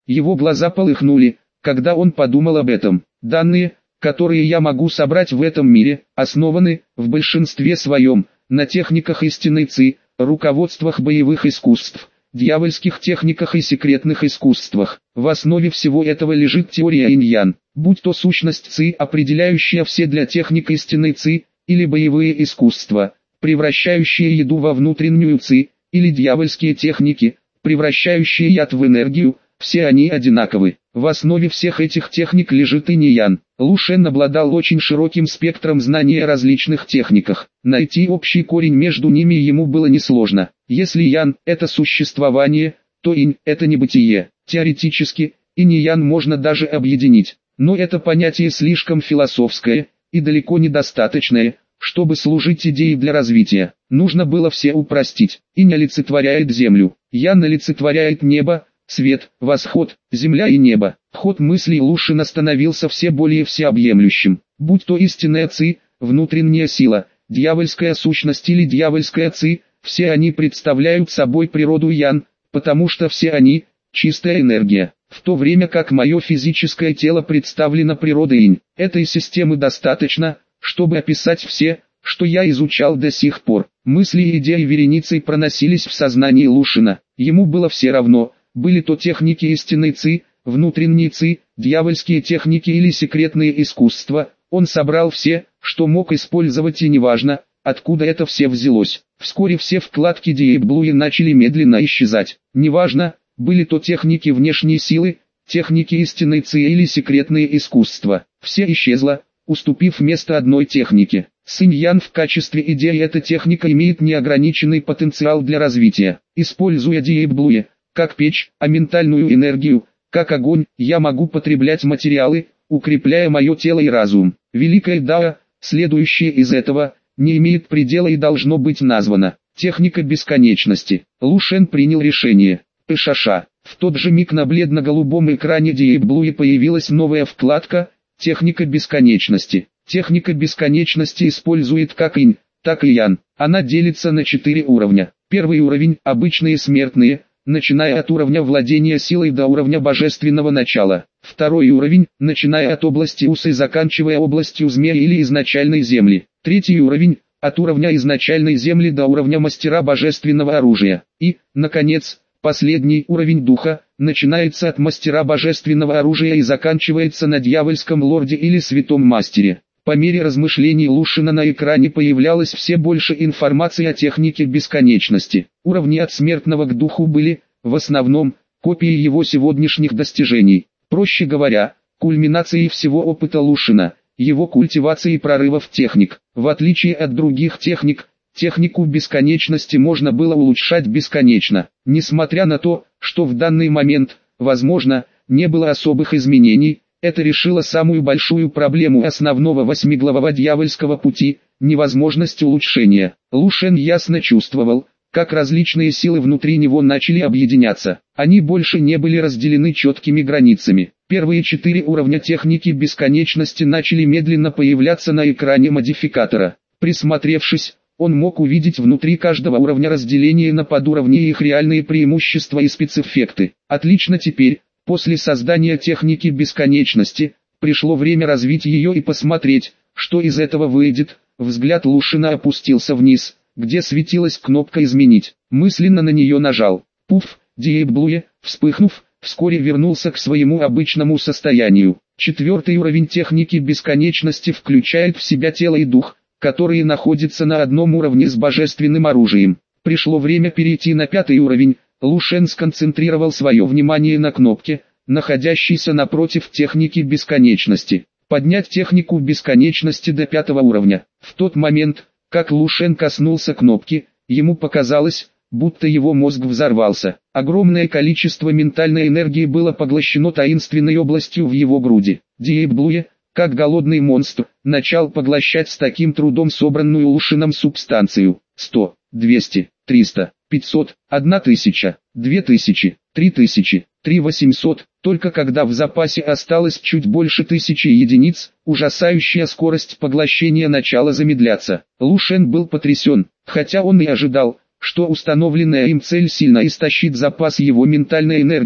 Его глаза полыхнули, когда он подумал об этом. Данные, которые я могу собрать в этом мире, основаны, в большинстве своем, на техниках истинной Ци, руководствах боевых искусств, дьявольских техниках и секретных искусствах. В основе всего этого лежит теория инь-ян, будь то сущность Ци, определяющая все для техник истинной Ци, или боевые искусства, превращающие еду во внутреннюю Ци, или дьявольские техники, превращающие яд в энергию, все они одинаковы. В основе всех этих техник лежит инь-ян. Лу Шен обладал очень широким спектром знаний о различных техниках. Найти общий корень между ними ему было несложно. Если ян – это существование, то инь – это небытие. Теоретически, инь и ян можно даже объединить. Но это понятие слишком философское и далеко недостаточное, чтобы служить идеей для развития. Нужно было все упростить. Инь олицетворяет землю, ян олицетворяет небо, свет, восход, земля и небо. Ход мыслей Лушина становился все более всеобъемлющим. Будь то истинная Ци, внутренняя сила, дьявольская сущность или дьявольская Ци, все они представляют собой природу Ян, потому что все они – чистая энергия. В то время как мое физическое тело представлено природой Инь. Этой системы достаточно, чтобы описать все, что я изучал до сих пор. Мысли и идеи вереницей проносились в сознании Лушина. Ему было все равно, были то техники истинной Ци, внутренней Ци, дьявольские техники или секретные искусства. Он собрал все, что мог использовать, и неважно, откуда это все взялось. Вскоре все вкладки Deep Blue начали медленно исчезать. Неважно, были то техники внешней силы, техники истинной Ци или секретные искусства. Все исчезло, уступив место одной технике. Синь-ян в качестве идеи эта техника имеет неограниченный потенциал для развития. Используя Deep Blue как печь, а ментальную энергию, как огонь, я могу потреблять материалы, укрепляя мое тело и разум. Великое Дао, следующее из этого, не имеет предела и должно быть названо техника бесконечности. Лу Шен принял решение. Пышаша. В тот же миг на бледно-голубом экране Deep Blue появилась новая вкладка «Техника бесконечности». Техника бесконечности использует как инь, так и ян. Она делится на 4 уровня. Первый уровень – обычные смертные, начиная от уровня владения силой до уровня божественного начала. Второй уровень, начиная от области Усы и заканчивая областью змея или изначальной земли. Третий уровень, от уровня изначальной земли до уровня мастера божественного оружия. И, наконец, последний уровень духа, начинается от мастера божественного оружия и заканчивается на дьявольском лорде или святом мастере. По мере размышлений Лушина на экране появлялось все больше информации о технике бесконечности. Уровни от смертного к духу были, в основном, копии его сегодняшних достижений. Проще говоря, кульминацией всего опыта Лушина, его культивации прорывов техник. В отличие от других техник, технику бесконечности можно было улучшать бесконечно. Несмотря на то, что в данный момент, возможно, не было особых изменений, это решило самую большую проблему основного восьмиглавого дьявольского пути – невозможность улучшения. Лу Шен ясно чувствовал, как различные силы внутри него начали объединяться. Они больше не были разделены четкими границами. Первые 4 уровня техники бесконечности начали медленно появляться на экране модификатора. Присмотревшись, он мог увидеть внутри каждого уровня разделение на подуровни и их реальные преимущества и спецэффекты. Отлично, теперь, после создания техники бесконечности, пришло время развить ее и посмотреть, что из этого выйдет. Взгляд Лушина опустился вниз, где светилась кнопка «Изменить». Мысленно на нее нажал. Пуф, Deep Blue, вспыхнув, вскоре вернулся к своему обычному состоянию. 4-й уровень техники бесконечности включает в себя тело и дух, которые находятся на одном уровне с божественным оружием. Пришло время перейти на 5-й уровень. Лу Шен сконцентрировал свое внимание на кнопке, находящейся напротив техники бесконечности. Поднять технику бесконечности до 5-го уровня. В тот момент, как Лу Шен коснулся кнопки, ему показалось, будто его мозг взорвался. Огромное количество ментальной энергии было поглощено таинственной областью в его груди. Deep Blue, как голодный монстр, начал поглощать с таким трудом собранную Лушином субстанцию. 100, 200, 300, 500, 1000, 2000, 3000, 3800, только когда в запасе осталось чуть больше 1000 единиц, ужасающая скорость поглощения начала замедляться. Лу Шен был потрясен, хотя он и ожидал, что установленная им цель сильно истощит запас его ментальной энергии,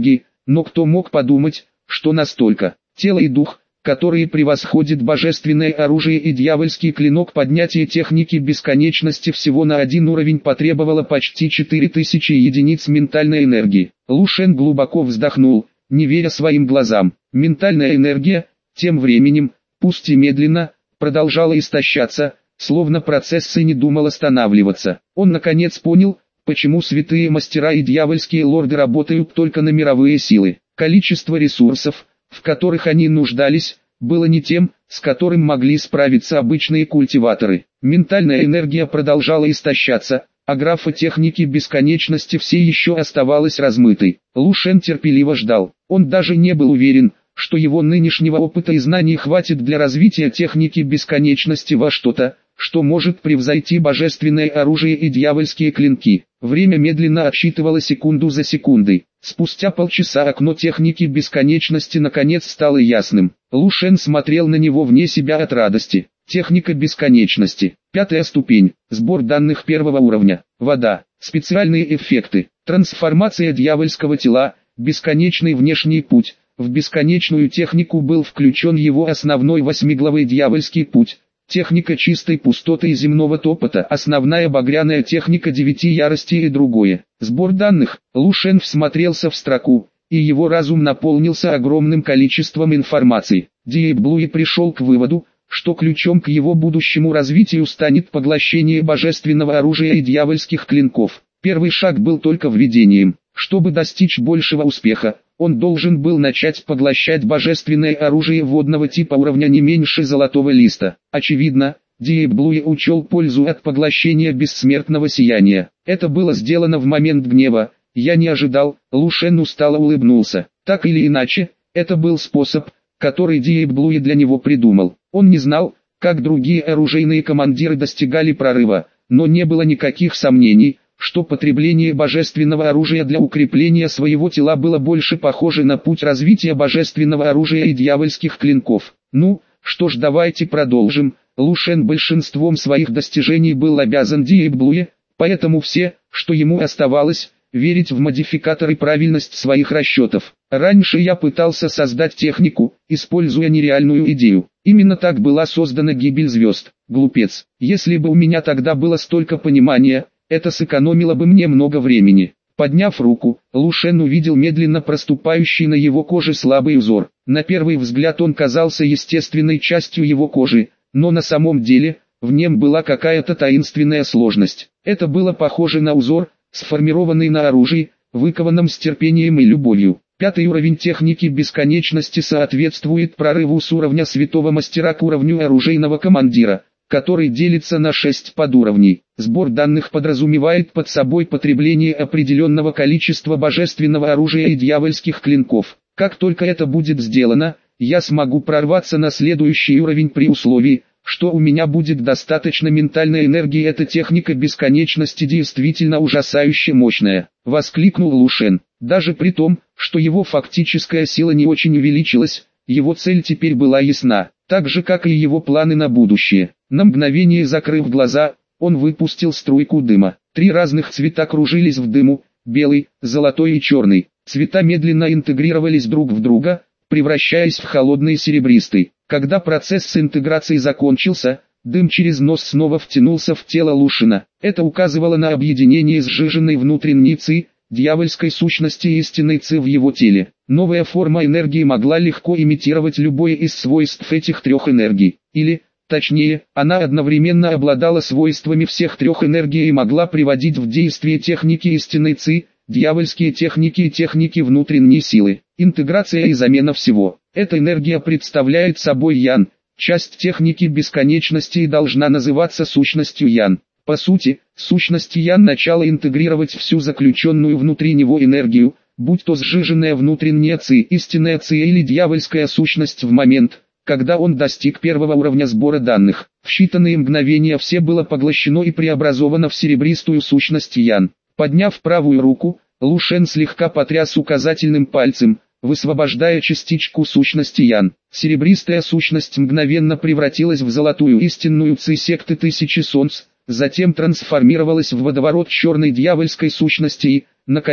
но кто мог подумать, что настолько. Тело и дух, которые превосходят божественное оружие и дьявольский клинок, поднятие техники бесконечности всего на один уровень потребовало почти 4000 единиц ментальной энергии. Лу Шен глубоко вздохнул, не веря своим глазам. Ментальная энергия, тем временем, пусть и медленно, продолжала истощаться, словно процесс и не думал останавливаться. Он наконец понял, почему святые мастера и дьявольские лорды работают только на мировые силы. Количество ресурсов, в которых они нуждались, было не тем, с которым могли справиться обычные культиваторы. Ментальная энергия продолжала истощаться, а графа техники бесконечности все еще оставалась размытой. Лу Шен терпеливо ждал. Он даже не был уверен, что его нынешнего опыта и знаний хватит для развития техники бесконечности во что-то, что может превзойти божественное оружие и дьявольские клинки. Время медленно отсчитывало секунду за секундой. Спустя полчаса окно техники бесконечности наконец стало ясным. Лу Шен смотрел на него вне себя от радости. Техника бесконечности. 5-я ступень. Сбор данных 1-го уровня. Вода. Специальные эффекты. Трансформация дьявольского тела. Бесконечный внешний путь. В бесконечную технику был включен его основной 8-главый дьявольский путь. Техника чистой пустоты и земного топота, основная багряная техника 9 яростей и другое. Сбор данных. Лу Шен всмотрелся в строку, и его разум наполнился огромным количеством информации. Диэйп Блуи пришел к выводу, что ключом к его будущему развитию станет поглощение божественного оружия и дьявольских клинков. Первый шаг был только введением. Чтобы достичь большего успеха, он должен был начать поглощать божественное оружие водного типа уровня не меньше золотого листа. Очевидно, Диэйп Блуи учел пользу от поглощения бессмертного сияния. Это было сделано в момент гнева. Я не ожидал. Лу Шен устало улыбнулся. Так или иначе, это был способ, который Диэйп Блуи для него придумал. Он не знал, как другие оружейные командиры достигали прорыва, но не было никаких сомнений, что потребление божественного оружия для укрепления своего тела было больше похоже на путь развития божественного оружия и дьявольских клинков. Ну, что ж, давайте продолжим. Лу Шен большинством своих достижений был обязан Диэйп Блуи, поэтому все, что ему оставалось, верить в модификатор и правильность своих расчетов. Раньше я пытался создать технику, используя нереальную идею. Именно так была создана гибель звезд. Глупец. Если бы у меня тогда было столько понимания, это сэкономило бы мне много времени. Подняв руку, Лу Шен увидел медленно проступающий на его коже слабый узор. На первый взгляд он казался естественной частью его кожи, но на самом деле, в нем была какая-то таинственная сложность. Это было похоже на узор, сформированный на оружии, выкованном с терпением и любовью. 5-й уровень техники бесконечности соответствует прорыву с уровня святого мастера к уровню оружейного командира, который делится на 6 подуровней. Сбор данных подразумевает под собой потребление определенного количества божественного оружия и дьявольских клинков. Как только это будет сделано, я смогу прорваться на следующий уровень при условии, что у меня будет достаточно ментальной энергии. Эта техника бесконечности действительно ужасающе мощная, воскликнул Лу Шен. Даже при том, что его фактическая сила не очень увеличилась, его цель теперь была ясна, так же как и его планы на будущее. На мгновение закрыв глаза, он выпустил струйку дыма. 3 разных цвета кружились в дыму: белый, золотой и черный. Цвета медленно интегрировались друг в друга, превращаясь в холодный серебристый. Когда процесс с интеграцией закончился, дым через нос снова втянулся в тело Лу Шена. Это указывало на объединение сжиженной внутренней ци, дьявольской сущности и истинной ци в его теле. Новая форма энергии могла легко имитировать любое из свойств этих 3 энергий. Или, точнее, она одновременно обладала свойствами всех 3 энергий и могла приводить в действие техники истинной ци, дьявольские техники и техники внутренней силы. Интеграция и замена всего. Эта энергия представляет собой ян. Часть техники бесконечности и должна называться сущностью ян. По сути, сущность ян начала интегрировать всю заключенную внутри него энергию, будь то сжиженная внутренняя ци, истинная ци или дьявольская сущность в момент, когда он достиг 1-го уровня сбора данных. В считанные мгновения все было поглощено и преобразовано в серебристую сущность ян. Подняв правую руку, Лу Шен слегка потряс указательным пальцем, высвобождая частичку сущности ян. Серебристая сущность мгновенно превратилась в золотую истинную ци секты Тысячи Солнц, затем трансформировалась в водоворот черной дьявольской сущности и, наконец,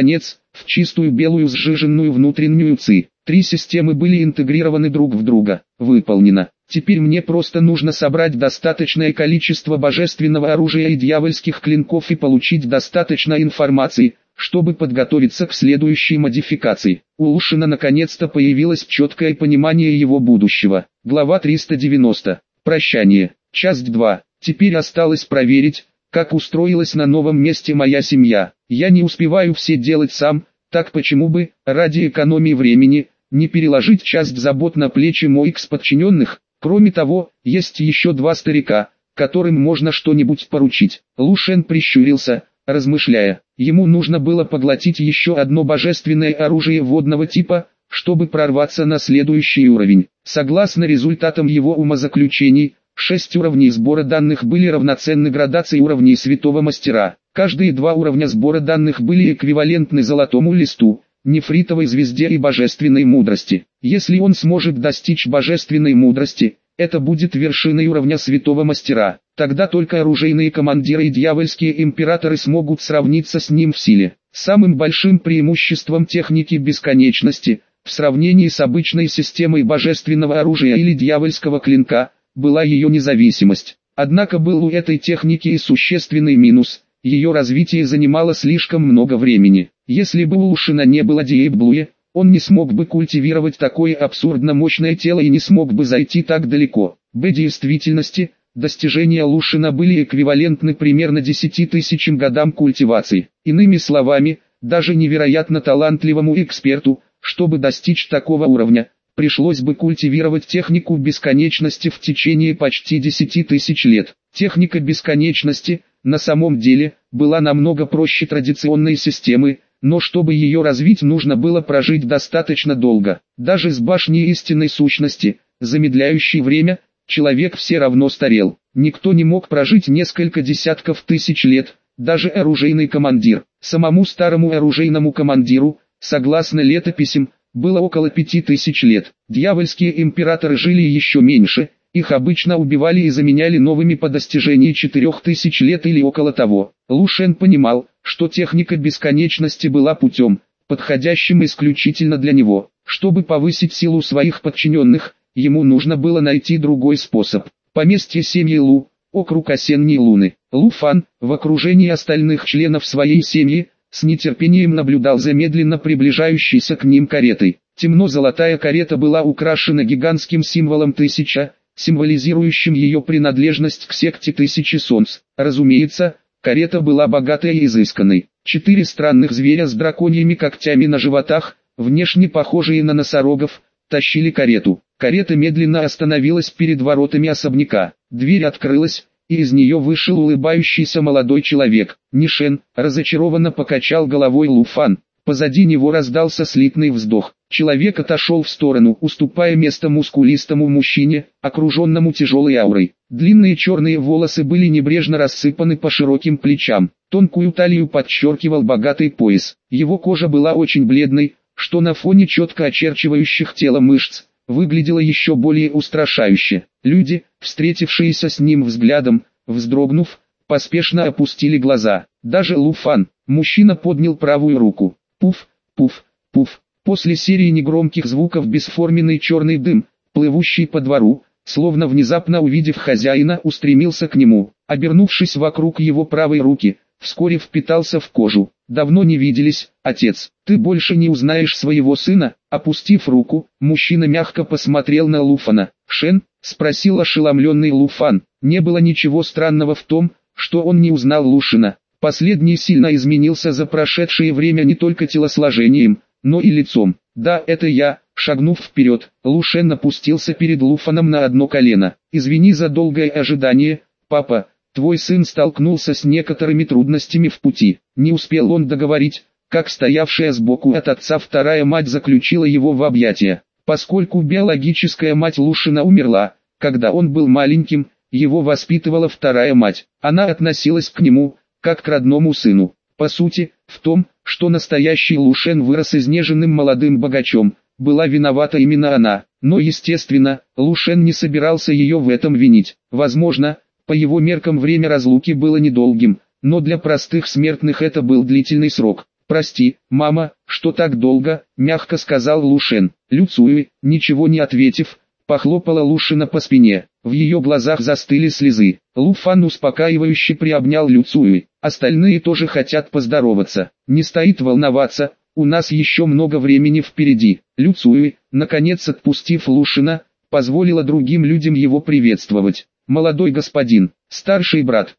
в чистую белую сжиженную внутреннюю ци. 3 системы были интегрированы друг в друга. Выполнено. Теперь мне просто нужно собрать достаточное количество божественного оружия и дьявольских клинков и получить достаточно информации, чтобы подготовиться к следующей модификации. У Лушина наконец-то появилось четкое понимание его будущего. Глава 390. Прощание. Часть 2. Теперь осталось проверить, как устроилась на новом месте моя семья. Я не успеваю все делать сам, так почему бы, ради экономии времени, не переложить часть забот на плечи моих подчиненных? Кроме того, есть еще 2 старика, которым можно что-нибудь поручить. Лушен прищурился, размышляя. Ему нужно было поглотить еще одно божественное оружие водного типа, чтобы прорваться на следующий уровень. Согласно результатам его умозаключений, 6 уровней сбора данных были равноценны градации уровней Святого Мастера. Каждые 2 уровня сбора данных были эквивалентны золотому листу, нефритовой звезде и божественной мудрости. Если он сможет достичь божественной мудрости, это будет вершиной уровня Святого Мастера. Тогда только оружейные командиры и дьявольские императоры смогут сравниться с ним в силе. Самым большим преимуществом техники бесконечности, в сравнении с обычной системой божественного оружия или дьявольского клинка, была ее независимость. Однако был у этой техники и существенный минус: ее развитие занимало слишком много времени. Если бы у Лушина не было Диэблуи, он не смог бы культивировать такое абсурдно мощное тело и не смог бы зайти так далеко. В действительности, достижения Лушина были эквивалентны примерно 10 тысячам годам культивации. Иными словами, даже невероятно талантливому эксперту, чтобы достичь такого уровня, пришлось бы культивировать технику бесконечности в течение почти 10 тысяч лет. Техника бесконечности, на самом деле, была намного проще традиционной системы, но чтобы ее развить, нужно было прожить достаточно долго. Даже с башней истинной сущности, замедляющей время, человек все равно старел. Никто не мог прожить несколько десятков тысяч лет, даже оружейный командир. Самому старому оружейному командиру, согласно летописям, было около 5000 лет. Дьявольские императоры жили еще меньше, их обычно убивали и заменяли новыми по достижении 4000 лет или около того. Лушен понимал, что техника бесконечности была путем, подходящим исключительно для него. Чтобы повысить силу своих подчиненных, ему нужно было найти другой способ. Поместье семьи Лу, округ Осенней Луны. Лу Фан, в окружении остальных членов своей семьи, с нетерпением наблюдал за медленно приближающейся к ним каретой. Темно-золотая карета была украшена гигантским символом 1000, символизирующим ее принадлежность к секте 1000 солнц. Разумеется, карета была богатой и изысканной. 4 странных зверя с драконьими когтями на животах, внешне похожие на носорогов, тащили карету. Карета медленно остановилась перед воротами особняка. Дверь открылась, и из нее вышел улыбающийся молодой человек. Нишен разочарованно покачал головой Луфан. Позади него раздался слитный вздох. Человек отошел в сторону, уступая место мускулистому мужчине, окруженному тяжелой аурой. Длинные черные волосы были небрежно рассыпаны по широким плечам. Тонкую талию подчеркивал богатый пояс. Его кожа была очень бледной, что на фоне четко очерчивающих тело мышц, выглядело еще более устрашающе. Люди, встретившиеся с ним взглядом, вздрогнув, поспешно опустили глаза. Даже Луфан, мужчина, поднял правую руку. Пуф, пуф, пуф. После серии негромких звуков бесформенный черный дым, плывущий по двору, словно внезапно увидев хозяина, устремился к нему. Обернувшись вокруг его правой руки, вскоре впитался в кожу. «Давно не виделись, отец. Ты больше не узнаешь своего сына?» Опустив руку, мужчина мягко посмотрел на Луфана. «Шен?» — спросил ошеломленный Луфан. Не было ничего странного в том, что он не узнал Лушина. Последний сильно изменился за прошедшее время не только телосложением, но и лицом. «Да, это я». Шагнув вперед, Лушен опустился перед Луфаном на одно колено. «Извини за долгое ожидание, папа. Твой сын столкнулся с некоторыми трудностями в пути». Не успел он договорить, как стоявшая сбоку от отца вторая мать заключила его в объятия. Поскольку биологическая мать Лушина умерла, когда он был маленьким, его воспитывала вторая мать. Она относилась к нему, как к родному сыну. По сути, в том, что настоящий Лушен вырос изнеженным молодым богачом, была виновата именно она. Но естественно, Лушен не собирался ее в этом винить. Возможно, по его меркам время разлуки было недолгим, но для простых смертных это был длительный срок. «Прости, мама, что так долго», — мягко сказал Лушен. Лю Цюй, ничего не ответив, похлопала Лушена по спине. В ее глазах застыли слезы. Лу Фан успокаивающе приобнял Лю Цюй. Остальные тоже хотят поздороваться. Не стоит волноваться, у нас еще много времени впереди. Лю Цюй, наконец отпустив Лушена, позволила другим людям его приветствовать. «Молодой господин, старший брат,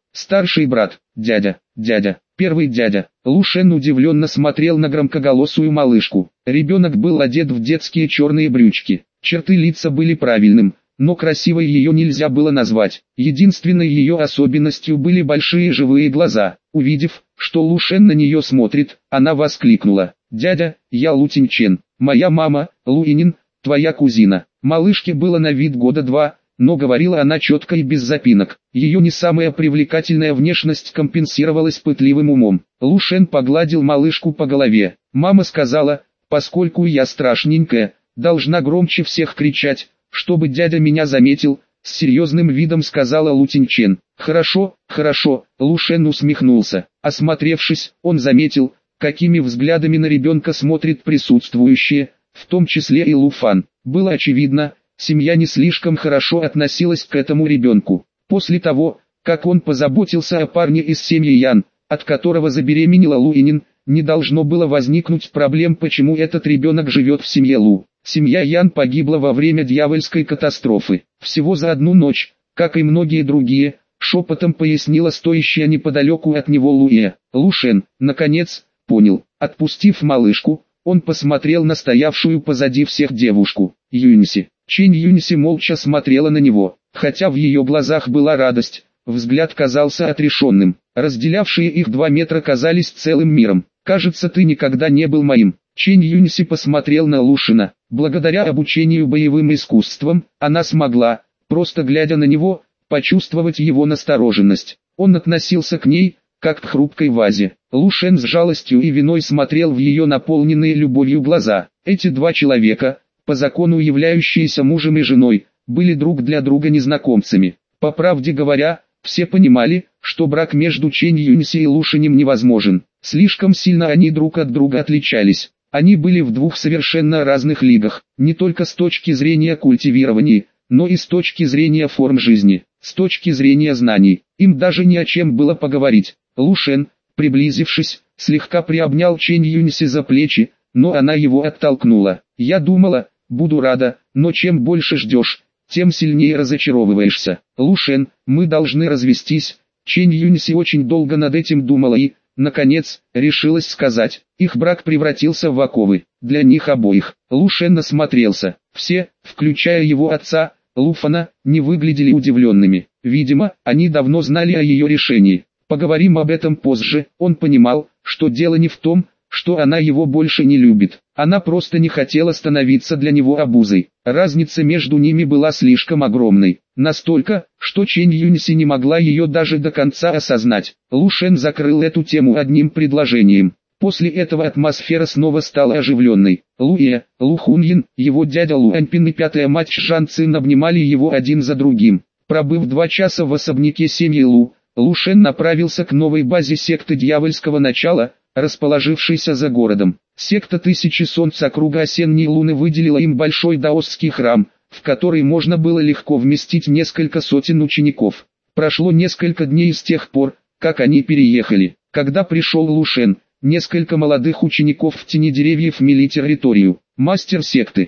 дядя, первый дядя». Лушен удивленно смотрел на громкоголосую малышку. Ребенок был одет в детские черные брючки. Черты лица были правильным, но красивой ее нельзя было назвать. Единственной ее особенностью были большие живые глаза. Увидев, что Лушен на нее смотрит, она воскликнула: «Дядя, я Лу Тиньчен, моя мама, Лу Инин, твоя кузина». Малышке было на вид года 2, но говорила она четко и без запинок. Ее не самая привлекательная внешность компенсировалась пытливым умом. Лушен погладил малышку по голове. Мама сказала: «Поскольку я страшненькая, должна громче всех кричать, чтобы дядя меня заметил», — с серьезным видом сказала Лу Тиньчен. «Хорошо, хорошо», — Лушен усмехнулся. Осмотревшись, он заметил, какими взглядами на ребенка смотрят присутствующие, в том числе и Лу Фан. Было очевидно, семья не слишком хорошо относилась к этому ребенку. После того, как он позаботился о парне из семьи Ян, от которого забеременела Лу Инин, не должно было возникнуть проблем, почему этот ребенок живет в семье Лу. Семья Ян погибла во время дьявольской катастрофы. Всего за одну ночь, как и многие другие, шепотом пояснила стоящая неподалеку от него Луэ. Лушен, наконец, понял. Отпустив малышку, он посмотрел на стоявшую позади всех девушку, Юньси. Чэнь Юньси молча смотрела на него, хотя в ее глазах была радость, взгляд казался отрешенным. Разделявшие их 2 метра казались целым миром. «Кажется, ты никогда не был моим». Чэнь Юньси посмотрел на Лушена. Благодаря обучению боевым искусствам, она смогла, просто глядя на него, почувствовать его настороженность. Он относился к ней, как к хрупкой вазе. Лушен с жалостью и виной смотрел в ее наполненные любовью глаза. Эти 2 человека, по закону являющиеся мужем и женой, были друг для друга незнакомцами. По правде говоря, все понимали, что брак между Чэнь Юньси и Лушенем невозможен. Слишком сильно они друг от друга отличались. Они были в 2 совершенно разных лигах, не только с точки зрения культивирования, но и с точки зрения форм жизни, с точки зрения знаний. Им даже не о чем было поговорить. Лушен, приблизившись, слегка приобнял Чэнь Юньси за плечи, но она его оттолкнула. «Я думала, буду рада, но чем больше ждешь, тем сильнее разочаровываешься. Лушен, мы должны развестись». Чэнь Юньси очень долго над этим думала и, наконец, решилась сказать. Их брак превратился в оковы, для них обоих. Лушен осмотрелся. Все, включая его отца, Лу Фана, не выглядели удивленными. Видимо, они давно знали о ее решении. Поговорим об этом позже. Он понимал, что дело не в том, что она его больше не любит. Она просто не хотела становиться для него обузой. Разница между ними была слишком огромной. Настолько, что Чэнь Юньси не могла ее даже до конца осознать. Лушен закрыл эту тему одним предложением. После этого атмосфера снова стала оживленной. Луэ, Лу Хуньин, его дядя Лу Аньпин и 5-я мать Жан Цин обнимали его один за другим. Пробыв 2 часа в особняке семьи Лу, Лушен направился к новой базе секты дьявольского начала, расположившейся за городом. Секта Тысячи Солнц округа осенней луны выделила им большой даосский храм, в который можно было легко вместить несколько сотен учеников. Прошло несколько дней с тех пор, как они переехали. Когда пришел Лушен, несколько молодых учеников в тени деревьев мели территорию. Мастер секты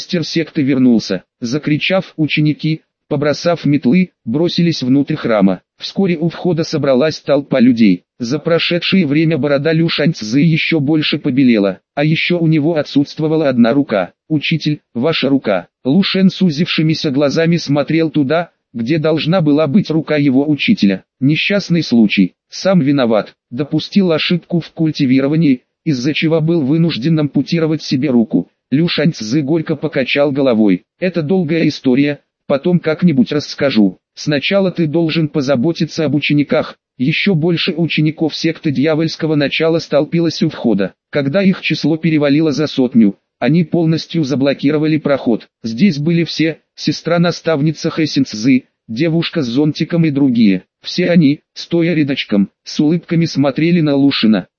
вернулся. Закричав, ученики, побросав метлы, бросились внутрь храма. Вскоре у входа собралась толпа людей. За прошедшее время борода Лю Шаньцзы еще больше побелела, а еще у него отсутствовала одна рука. «Учитель, ваша рука». Лушен с сузившимися глазами смотрел туда, где должна была быть рука его учителя. Несчастный случай, сам виноват, допустил ошибку в культивировании, из-за чего был вынужден ампутировать себе руку. Лю Шаньцзы горько покачал головой. «Это долгая история, потом как-нибудь расскажу. Сначала ты должен позаботиться об учениках». Еще больше учеников секты дьявольского начала столпилось у входа. Когда их число перевалило за 100, они полностью заблокировали проход. Здесь были все: сестра-наставница Хэсин Цзы, девушка с зонтиком и другие. Все они, стоя рядочком, с улыбками смотрели на Лушена.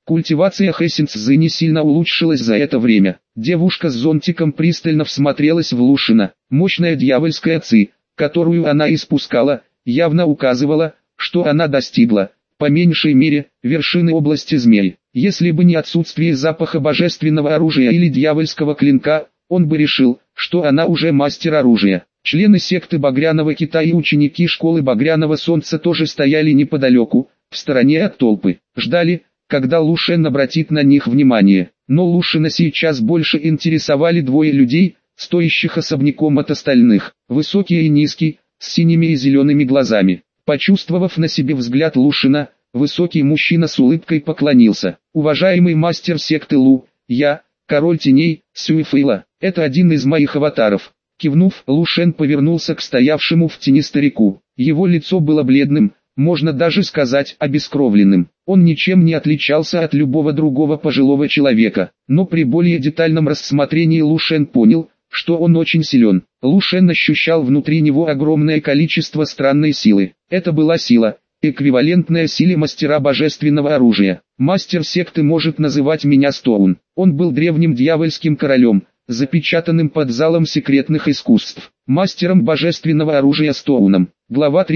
Культивация Хэсинцзы не сильно улучшилась за это время. Девушка с зонтиком пристально всмотрелась в Лушина. Мощная дьявольская ци, которую она испускала, явно указывала, что она достигла, по меньшей мере, вершины области змей. Если бы не отсутствие запаха божественного оружия или дьявольского клинка, он бы решил, что она уже мастер оружия. Члены секты Багряного Кита и ученики школы Багряного Солнца тоже стояли неподалеку, в стороне от толпы. Ждали, когда Лушен обратит на них внимание. Но Лушина сейчас больше интересовали двое людей, стоящих особняком от остальных. Высокий и низкий, с синими и зелеными глазами. Почувствовав на себе взгляд Лушина, высокий мужчина с улыбкой поклонился. «Уважаемый мастер секты Лу, я, король теней, Сюэфэйла, это один из моих аватаров». Кивнув, Лушен повернулся к стоявшему в тени старику. Его лицо было бледным, можно даже сказать обескровленным. Он ничем не отличался от любого другого пожилого человека, но при более детальном рассмотрении Лушен понял, что он очень силен. Лушен ощущал внутри него огромное количество странной силы. Это была сила, эквивалентная силе мастера божественного оружия. Мастер секты может называть меня Стоун. Он был древним дьявольским королем, запечатанным под залом секретных искусств. Мастером божественного оружия Стоуном. Глава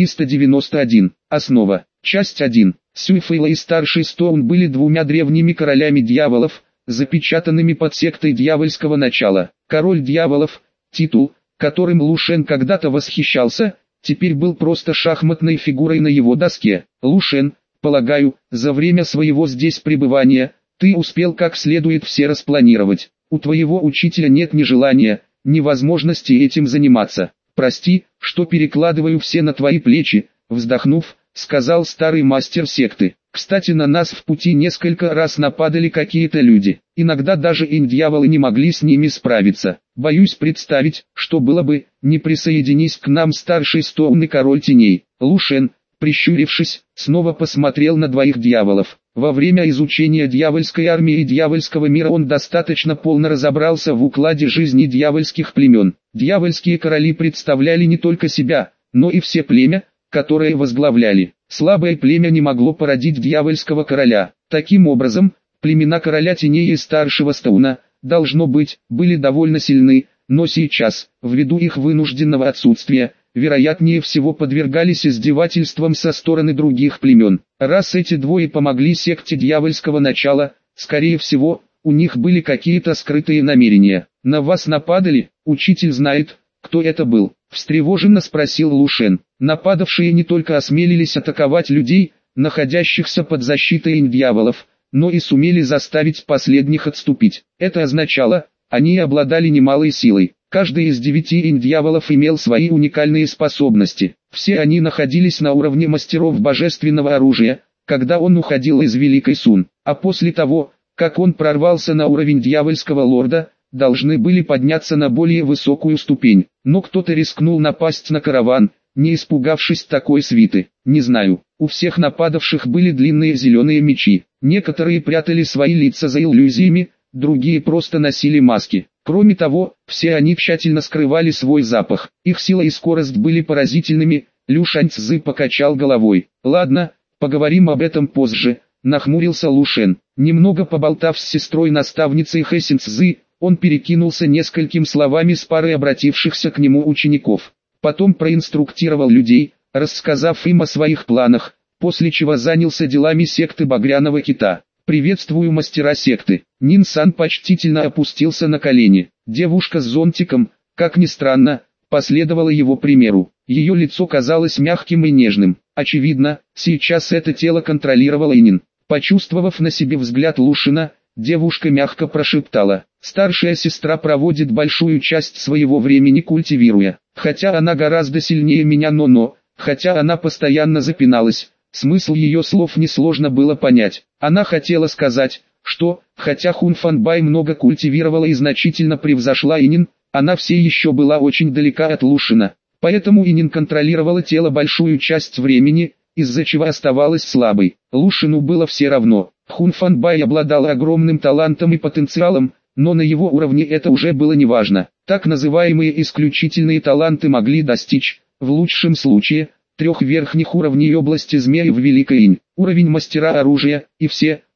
391. Основа. Часть 1. Сюэфэйла и старший Стоун были двумя древними королями дьяволов, запечатанными под сектой дьявольского начала. Король дьяволов, титул, которым Лушен когда-то восхищался, теперь был просто шахматной фигурой на его доске. Лушен, полагаю, за время своего здесь пребывания, ты успел как следует все распланировать. У твоего учителя нет ни желания, ни возможности этим заниматься. Прости, что перекладываю все на твои плечи, вздохнув, сказал старый мастер секты. Кстати, на нас в пути несколько раз нападали какие-то люди. Иногда даже инь-дьяволы не могли с ними справиться. Боюсь представить, что было бы, не присоединись к нам старший Стоун и король теней. Лушен, прищурившись, снова посмотрел на двоих дьяволов. Во время изучения дьявольской армии и дьявольского мира он достаточно полно разобрался в укладе жизни дьявольских племен. Дьявольские короли представляли не только себя, но и все племя, которое возглавляли. Слабое племя не могло породить дьявольского короля. Таким образом, племена короля теней и старшего Стоуна, должно быть, были довольно сильны, но сейчас, ввиду их вынужденного отсутствия, вероятнее всего подвергались издевательствам со стороны других племен. Раз эти двое помогли секте дьявольского начала, скорее всего, у них были какие-то скрытые намерения. На вас нападали? Учитель знает, кто это был. Встревоженно спросил Лушен. Нападавшие не только осмелились атаковать людей, находящихся под защитой инь-дьяволов, но и сумели заставить последних отступить. Это означало, они обладали немалой силой. Каждый из 9 инь-дьяволов имел свои уникальные способности. Все они находились на уровне мастеров божественного оружия, когда он уходил из Великой Сун. А после того, как он прорвался на уровень дьявольского лорда, должны были подняться на более высокую ступень. Но кто-то рискнул напасть на караван, не испугавшись такой свиты. Не знаю, у всех нападавших были длинные зеленые мечи. Некоторые прятали свои лица за иллюзиями, другие просто носили маски. Кроме того, все они тщательно скрывали свой запах. Их сила и скорость были поразительными. Лю Шаньцзы покачал головой. Ладно, поговорим об этом позже, нахмурился Лушен. Немного поболтав с сестрой-наставницей Хэсинцзы, он перекинулся несколькими словами с парой обратившихся к нему учеников. Потом проинструктировал людей, рассказав им о своих планах, после чего занялся делами секты Багряного Кита. «Приветствую мастера секты». Нин-сан почтительно опустился на колени. Девушка с зонтиком, как ни странно, последовала его примеру. Ее лицо казалось мягким и нежным. Очевидно, сейчас это тело контролировал Инин. Почувствовав на себе взгляд Лушина, девушка мягко прошептала. «Старшая сестра проводит большую часть своего времени культивируя. Хотя она гораздо сильнее меня, хотя она постоянно запиналась». Смысл ее слов несложно было понять. Она хотела сказать, что, хотя Хун Фанбай много культивировала и значительно превзошла Инин, она все еще была очень далека от Лушина. Поэтому Инин контролировала тело большую часть времени, из-за чего оставалась слабой. Лушину было все равно. Хун Фанбай обладал огромным талантом и потенциалом, но на его уровне это уже было неважно. Так называемые исключительные таланты могли достичь, в лучшем случае, 3 верхних уровней области змеи в Великой Инь. Уровень мастера оружия, и все,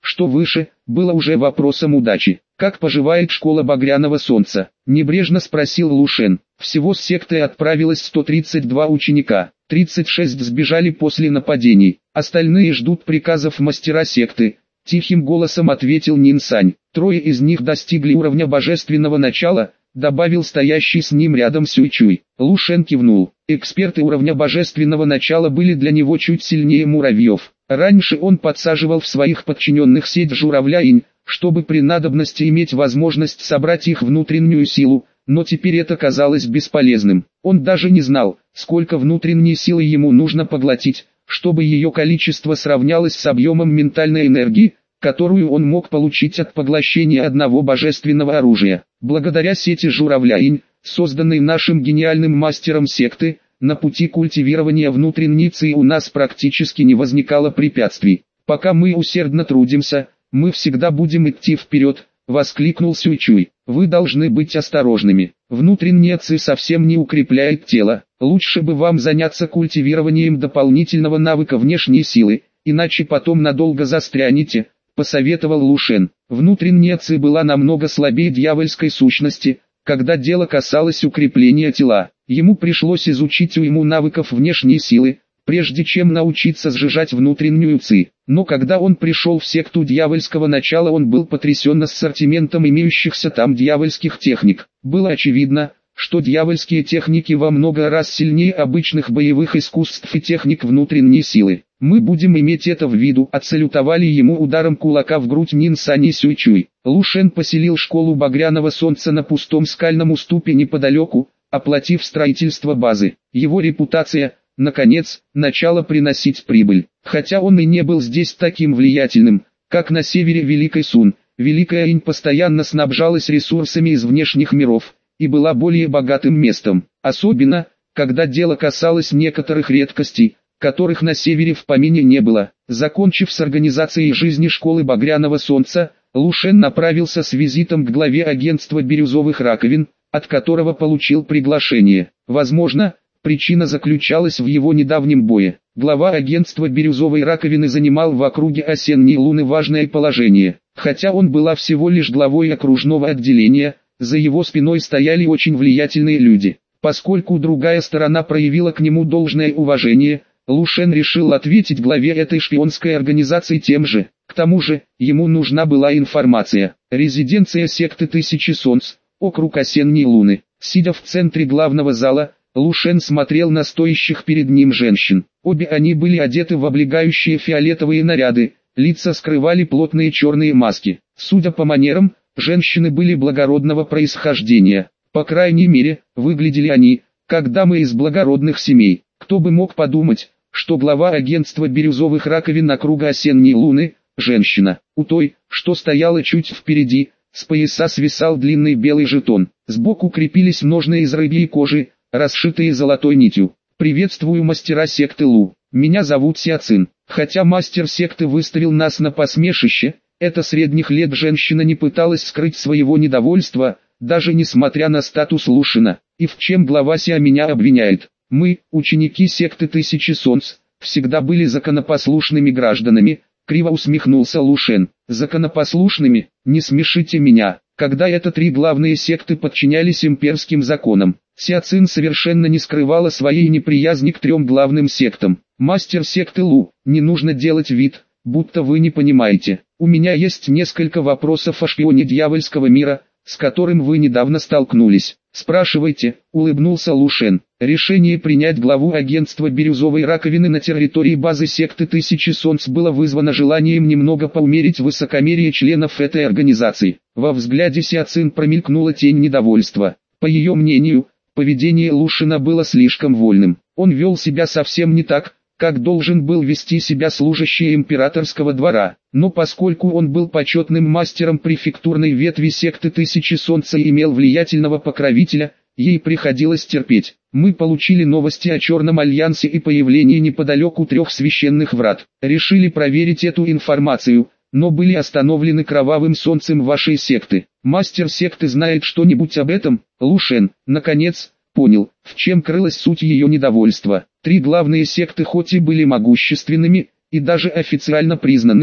что выше, было уже вопросом удачи. «Как поживает школа Багряного Солнца?» – небрежно спросил Лушен. Всего с сектой отправилось 132 ученика, 36 сбежали после нападений, остальные ждут приказов мастера секты. Тихим голосом ответил Нинсань. 3 из них достигли уровня божественного начала, добавил стоящий с ним рядом Сюйчуй. Лушен кивнул. Эксперты уровня божественного начала были для него чуть сильнее муравьев. Раньше он подсаживал в своих подчиненных сеть журавля-инь, чтобы при надобности иметь возможность собрать их внутреннюю силу, но теперь это казалось бесполезным. Он даже не знал, сколько внутренней силы ему нужно поглотить, чтобы ее количество сравнялось с объемом ментальной энергии, которую он мог получить от поглощения одного божественного оружия. Благодаря сети журавля-инь, созданной нашим гениальным мастером секты, на пути культивирования внутренней ци у нас практически не возникало препятствий. «Пока мы усердно трудимся, мы всегда будем идти вперед», — воскликнул Сюйчуй. «Вы должны быть осторожными. Внутренняя ци совсем не укрепляет тело. Лучше бы вам заняться культивированием дополнительного навыка внешней силы, иначе потом надолго застрянете», — посоветовал Лушен. Внутренняя ци была намного слабее дьявольской сущности, когда дело касалось укрепления тела. Ему пришлось изучить уйму навыков внешней силы, прежде чем научиться сжижать внутреннюю ци. Но когда он пришел в секту дьявольского начала, он был потрясен ассортиментом имеющихся там дьявольских техник. Было очевидно, что дьявольские техники во много раз сильнее обычных боевых искусств и техник внутренней силы. «Мы будем иметь это в виду», — отсалютовали ему ударом кулака в грудь Нинсань и Сюйчуй. Лушен поселил школу Багряного Солнца на пустом скальном уступе неподалеку, оплатив строительство базы. Его репутация, наконец, начала приносить прибыль. Хотя он и не был здесь таким влиятельным, как на севере Великой Сун, Великая Инь постоянно снабжалась ресурсами из внешних миров и была более богатым местом. Особенно, когда дело касалось некоторых редкостей, которых на севере в помине не было. Закончив с организацией жизни школы Багряного Солнца, Лушен направился с визитом к главе агентства бирюзовых раковин, от которого получил приглашение. Возможно, причина заключалась в его недавнем бое. Глава агентства бирюзовой раковины занимал в округе осенней луны важное положение. Хотя он была всего лишь главой окружного отделения, за его спиной стояли очень влиятельные люди. Поскольку другая сторона проявила к нему должное уважение, Лушен решил ответить главе этой шпионской организации тем же. К тому же, ему нужна была информация. Резиденция секты Тысячи Солнц, округ осенней луны. Сидя в центре главного зала, Лушен смотрел на стоящих перед ним женщин. Обе они были одеты в облегающие фиолетовые наряды, лица скрывали плотные черные маски. Судя по манерам, женщины были благородного происхождения. По крайней мере, выглядели они, как дамы из благородных семей. Кто бы мог подумать, что глава агентства бирюзовых раковин округа осенней луны – женщина. У той, что стояла чуть впереди, с пояса свисал длинный белый жетон. Сбоку крепились ножны из рыбьей кожи, расшитые золотой нитью. «Приветствую мастера секты Лу. Меня зовут Сяцин». Хотя мастер секты выставил нас на посмешище, эта средних лет женщина не пыталась скрыть своего недовольства, даже несмотря на статус Лушена. «И в чем глава Ся меня обвиняет? Мы, ученики секты Тысячи Солнц, всегда были законопослушными гражданами», — криво усмехнулся Лушен. «Законопослушными? Не смешите меня. Когда это 3 главные секты подчинялись имперским законам, Сяцин совершенно не скрывала своей неприязни к 3 главным сектам. Мастер секты Лу, не нужно делать вид, будто вы не понимаете. У меня есть несколько вопросов о шпионе дьявольского мира, с которым вы недавно столкнулись. Спрашивайте», — улыбнулся Лушен. Решение принять главу агентства бирюзовой раковины на территории базы секты Тысячи Солнц было вызвано желанием немного поумерить высокомерие членов этой организации. Во взгляде Сяцин промелькнула тень недовольства. По ее мнению, поведение Лушена было слишком вольным. Он вел себя совсем не так, как должен был вести себя служащий императорского двора. Но поскольку он был почетным мастером префектурной ветви секты Тысячи Солнца и имел влиятельного покровителя, ей приходилось терпеть. «Мы получили новости о Черном Альянсе и появлении неподалеку 3 священных врат. Решили проверить эту информацию, но были остановлены кровавым солнцем вашей секты. Мастер секты знает что-нибудь об этом?» Лушен, наконец, понял, в чем крылась суть ее недовольства. 3 главные секты хоть и были могущественными, и даже официально признанными,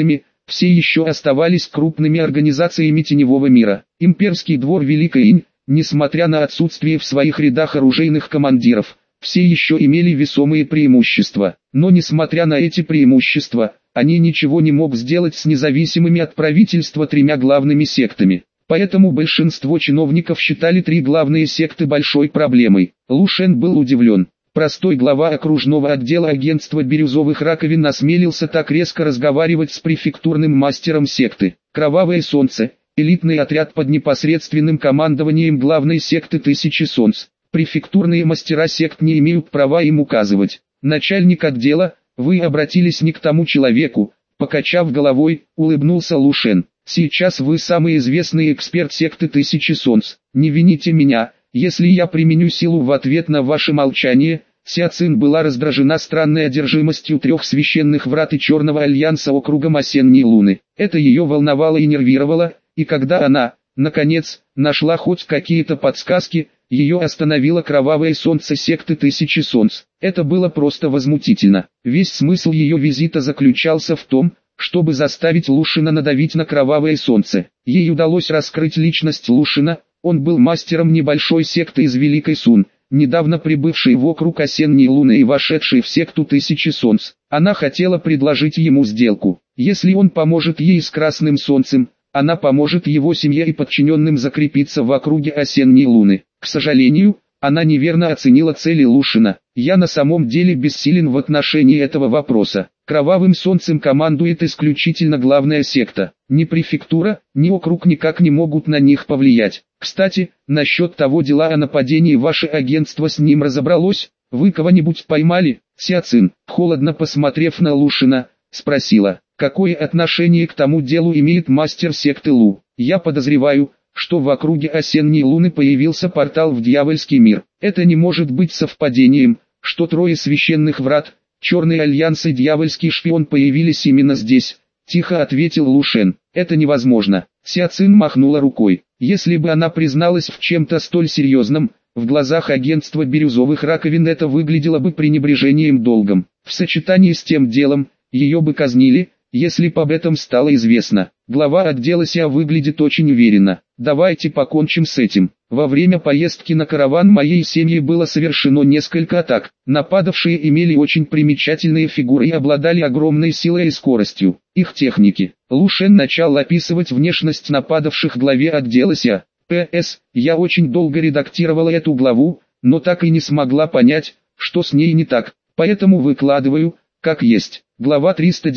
все еще оставались крупными организациями теневого мира. Имперский двор Великой Инь, несмотря на отсутствие в своих рядах оружейных командиров, все еще имели весомые преимущества. Но несмотря на эти преимущества, они ничего не мог сделать с независимыми от правительства тремя главными сектами. Поэтому большинство чиновников считали три главные секты большой проблемой. Лу Шен был удивлен. Простой глава окружного отдела агентства бирюзовых раковин осмелился так резко разговаривать с префектурным мастером секты. Кровавое солнце, элитный отряд под непосредственным командованием главной секты Тысячи Солнц. Префектурные мастера сект не имеют права им указывать. Начальник отдела, вы обратились не к тому человеку, покачав головой, улыбнулся Лу Шен. Сейчас вы самый известный эксперт секты Тысячи Солнц. Не вините меня, если я применю силу в ответ на ваше молчание. Ся Цин была раздражена странной одержимостью трех священных врат и Черного Альянса округом Осенней Луны. Это ее волновало и нервировало, и когда она, наконец, нашла хоть какие-то подсказки, ее остановило кровавое солнце секты Тысячи Солнц. Это было просто возмутительно. Весь смысл ее визита заключался в том, чтобы заставить Лушина надавить на кровавое солнце. Ей удалось раскрыть личность Лушина, он был мастером небольшой секты из Великой Сун, недавно прибывшей в округ Осенней Луны и вошедшей в секту Тысячи Солнц. Она хотела предложить ему сделку. Если он поможет ей с Красным Солнцем, она поможет его семье и подчиненным закрепиться в округе Осенней Луны. К сожалению, она неверно оценила цели Лушина. Я на самом деле бессилен в отношении этого вопроса. Кровавым солнцем командует исключительно главная секта. Ни префектура, ни округ никак не могут на них повлиять. Кстати, насчет того дела о нападении ваше агентство с ним разобралось? Вы кого-нибудь поймали? Ся Цин, холодно посмотрев на Лушина, спросила, какое отношение к тому делу имеет мастер секты Лу. Я подозреваю, что в округе Осенней Луны появился портал в дьявольский мир. Это не может быть совпадением, что трое священных врат, Черный Альянс и Дьявольский Шпион появились именно здесь, тихо ответил Лу Шен. Это невозможно. Ся Цин махнула рукой. Если бы она призналась в чем-то столь серьезном, в глазах агентства бирюзовых раковин это выглядело бы пренебрежением долгом. В сочетании с тем делом, ее бы казнили, если бы об этом стало известно. Глава отдела Ся выглядит очень уверенно. Давайте покончим с этим. Во время поездки на караван моей семьи было совершено несколько атак. Нападавшие имели очень примечательные фигуры и обладали огромной силой и скоростью. Их техники. Лу Шен начал описывать внешность нападавших главе отдела Ся. П.С. Я очень долго редактировала эту главу, но так и не смогла понять, что с ней не так. Поэтому выкладываю, как есть. Глава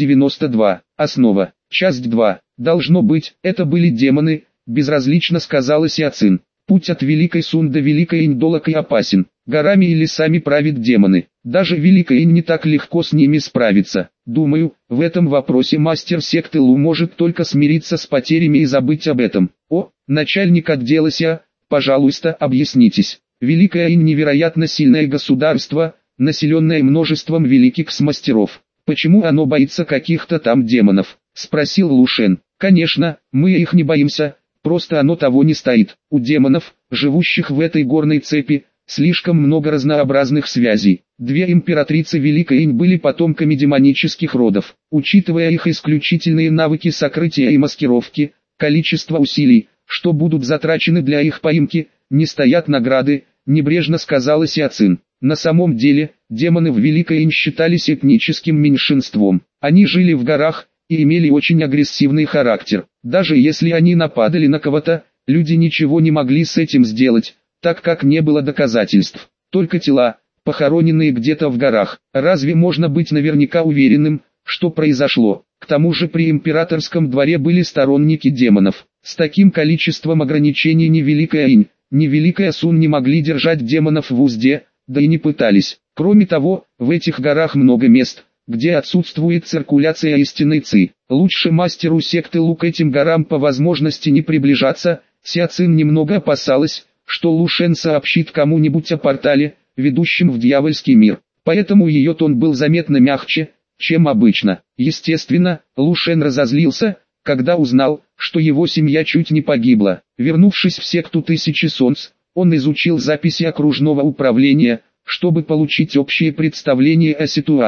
392. Основа. Часть 2. Должно быть, это были демоны, безразлично сказала Ся Цин. Путь от Великой Сун до Великой Инь долог и опасен. Горами и лесами правят демоны. Даже Великая Инь не так легко с ними справиться. Думаю, в этом вопросе мастер секты Лу может только смириться с потерями и забыть об этом. О, начальник отдела Ся, пожалуйста, объяснитесь. Великая Инь невероятно сильное государство, населенное множеством великих мастеров. Почему оно боится каких-то там демонов? Спросил Лу Шен. Конечно, мы их не боимся, просто оно того не стоит. У демонов, живущих в этой горной цепи, слишком много разнообразных связей. Две императрицы Великой Инь были потомками демонических родов. Учитывая их исключительные навыки сокрытия и маскировки, количество усилий, что будут затрачены для их поимки, не стоят награды, небрежно сказала Ся Цин. На самом деле, демоны в Великой Инь считались этническим меньшинством. Они жили в горах и имели очень агрессивный характер. Даже если они нападали на кого-то, люди ничего не могли с этим сделать, так как не было доказательств. Только тела, похороненные где-то в горах. Разве можно быть наверняка уверенным, что произошло? К тому же при императорском дворе были сторонники демонов. С таким количеством ограничений ни Великая Инь, ни Великая Сун не могли держать демонов в узде, да и не пытались. Кроме того, в этих горах много мест, где отсутствует циркуляция истинной ци. Лучше мастеру секты Лу к этим горам по возможности не приближаться. Ся Цин немного опасалась, что Лу Шен сообщит кому-нибудь о портале, ведущем в дьявольский мир. Поэтому ее тон был заметно мягче, чем обычно. Естественно, Лу Шен разозлился, когда узнал, что его семья чуть не погибла. Вернувшись в секту Тысячи Солнц, он изучил записи окружного управления, чтобы получить общее представление о ситуации.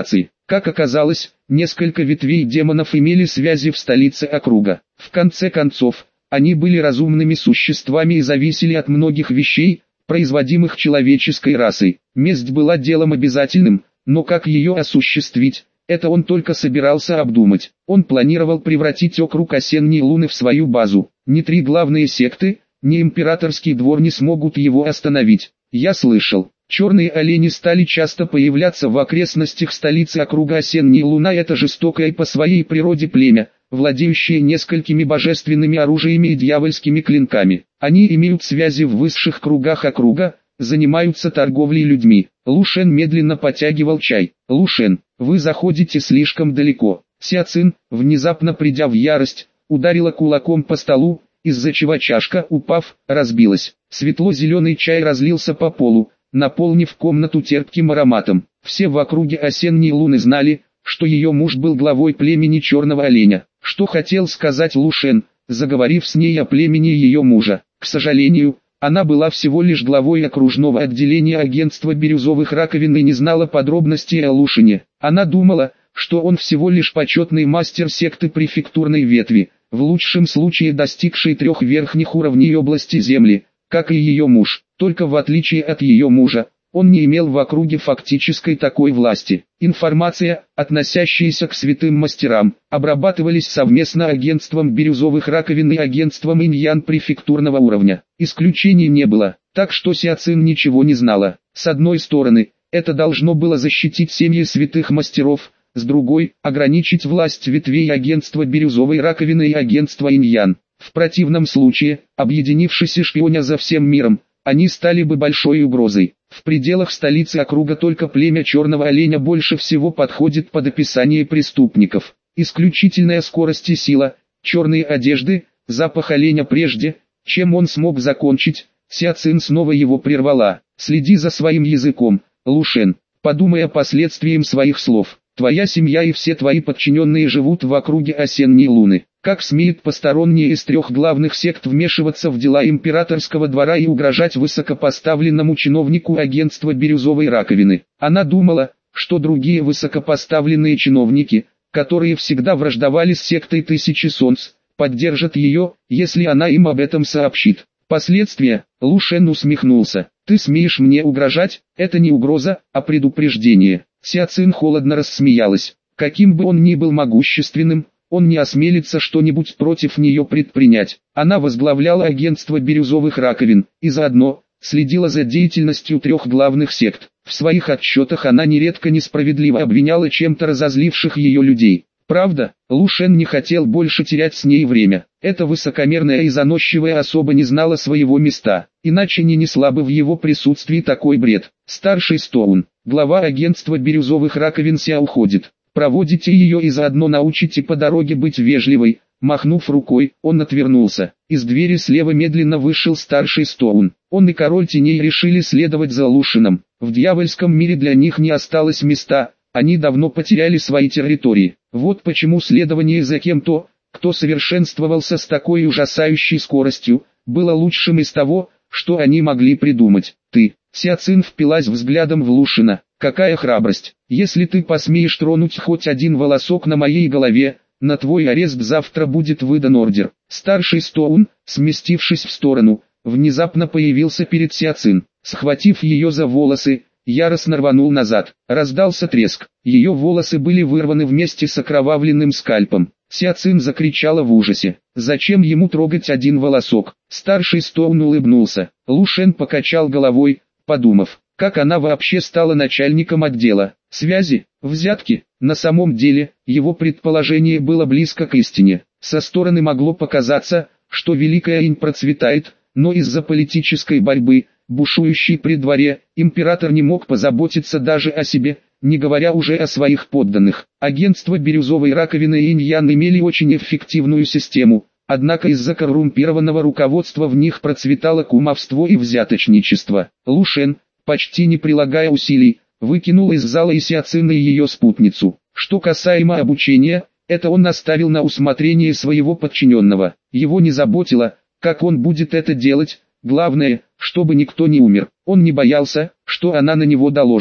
Как оказалось, несколько ветвей демонов имели связи в столице округа. В конце концов, они были разумными существами и зависели от многих вещей, производимых человеческой расой. Месть была делом обязательным, но как ее осуществить, это он только собирался обдумать. Он планировал превратить округ Осенней Луны в свою базу. Ни три главные секты, ни императорский двор не смогут его остановить. Я слышал, черные олени стали часто появляться в окрестностях столицы округа Осенняя Луна. Это жестокое по своей природе племя, владеющее несколькими божественными оружиями и дьявольскими клинками. Они имеют связи в высших кругах округа, занимаются торговлей людьми. Лушен медленно потягивал чай. Лушен, вы заходите слишком далеко. Сяцин, внезапно придя в ярость, ударила кулаком по столу, из-за чего чашка, упав, разбилась. Светло-зеленый чай разлился по полу, наполнив комнату терпким ароматом. Все в округе Осенней Луны знали, что ее муж был главой племени Черного Оленя. Что хотел сказать Лушен, заговорив с ней о племени ее мужа? К сожалению, она была всего лишь главой окружного отделения агентства бирюзовых раковин и не знала подробностей о Лушене. Она думала, что он всего лишь почетный мастер секты префектурной ветви, в лучшем случае достигший 3 верхних уровней области земли, как и ее муж. Только в отличие от ее мужа, он не имел в округе фактической такой власти. Информация, относящаяся к святым мастерам, обрабатывались совместно агентством бирюзовых раковин и агентством инь-ян префектурного уровня. Исключений не было, так что Сяцин ничего не знала. С одной стороны, это должно было защитить семьи святых мастеров, с другой – ограничить власть ветвей агентства бирюзовой раковины и агентства инь-ян. В противном случае, объединившись и шпионя за всем миром, они стали бы большой угрозой. В пределах столицы округа только племя Черного Оленя больше всего подходит под описание преступников. Исключительная скорость и сила, черные одежды, запах оленя прежде, чем он смог закончить, Сяцин снова его прервала. Следи за своим языком, Лушен, подумай о последствиях своих слов. Твоя семья и все твои подчиненные живут в округе Осенней Луны. Как смеет посторонний из 3 главных сект вмешиваться в дела императорского двора и угрожать высокопоставленному чиновнику агентства бирюзовой раковины? Она думала, что другие высокопоставленные чиновники, которые всегда враждовали с сектой Тысячи Солнц, поддержат ее, если она им об этом сообщит. Последствия, Лушен усмехнулся. Ты смеешь мне угрожать? Это не угроза, а предупреждение. Сяцин холодно рассмеялась. Каким бы он ни был могущественным, он не осмелится что-нибудь против нее предпринять. Она возглавляла агентство бирюзовых раковин, и заодно следила за деятельностью 3 главных сект. В своих отчетах она нередко несправедливо обвиняла чем-то разозливших ее людей. Правда, Лушен не хотел больше терять с ней время. Эта высокомерная и заносчивая особа не знала своего места, иначе не несла бы в его присутствии такой бред. Старший Стоун, глава агентства бирюзовых раковин, уходит. Проводите ее и заодно научите по дороге быть вежливой. Махнув рукой, он отвернулся. Из двери слева медленно вышел старший Стоун. Он и король теней решили следовать за Лушеном. В дьявольском мире для них не осталось места, они давно потеряли свои территории. Вот почему следование за кем-то, кто совершенствовался с такой ужасающей скоростью, было лучшим из того, что они могли придумать. Ты, Сяцин впилась взглядом в Лушена. Какая храбрость! Если ты посмеешь тронуть хоть один волосок на моей голове, на твой арест завтра будет выдан ордер. Старший Стоун, сместившись в сторону, внезапно появился перед Сяцин. Схватив ее за волосы, яростно рванул назад. Раздался треск. Ее волосы были вырваны вместе с окровавленным скальпом. Сяцин закричала в ужасе. Зачем ему трогать один волосок? Старший Стоун улыбнулся. Лушен покачал головой, подумав, как она вообще стала начальником отдела. Связи, взятки. На самом деле, его предположение было близко к истине. Со стороны могло показаться, что Великая Инь процветает, но из-за политической борьбы, бушующей при дворе, император не мог позаботиться даже о себе, не говоря уже о своих подданных. Агентство бирюзовой раковины и инь-ян имели очень эффективную систему, однако из-за коррумпированного руководства в них процветало кумовство и взяточничество. Лушен, почти не прилагая усилий, выкинул из зала и Сяцин и ее спутницу. Что касаемо обучения, это он оставил на усмотрение своего подчиненного. Его не заботило, как он будет это делать, главное, чтобы никто не умер. Он не боялся, что она на него доложит.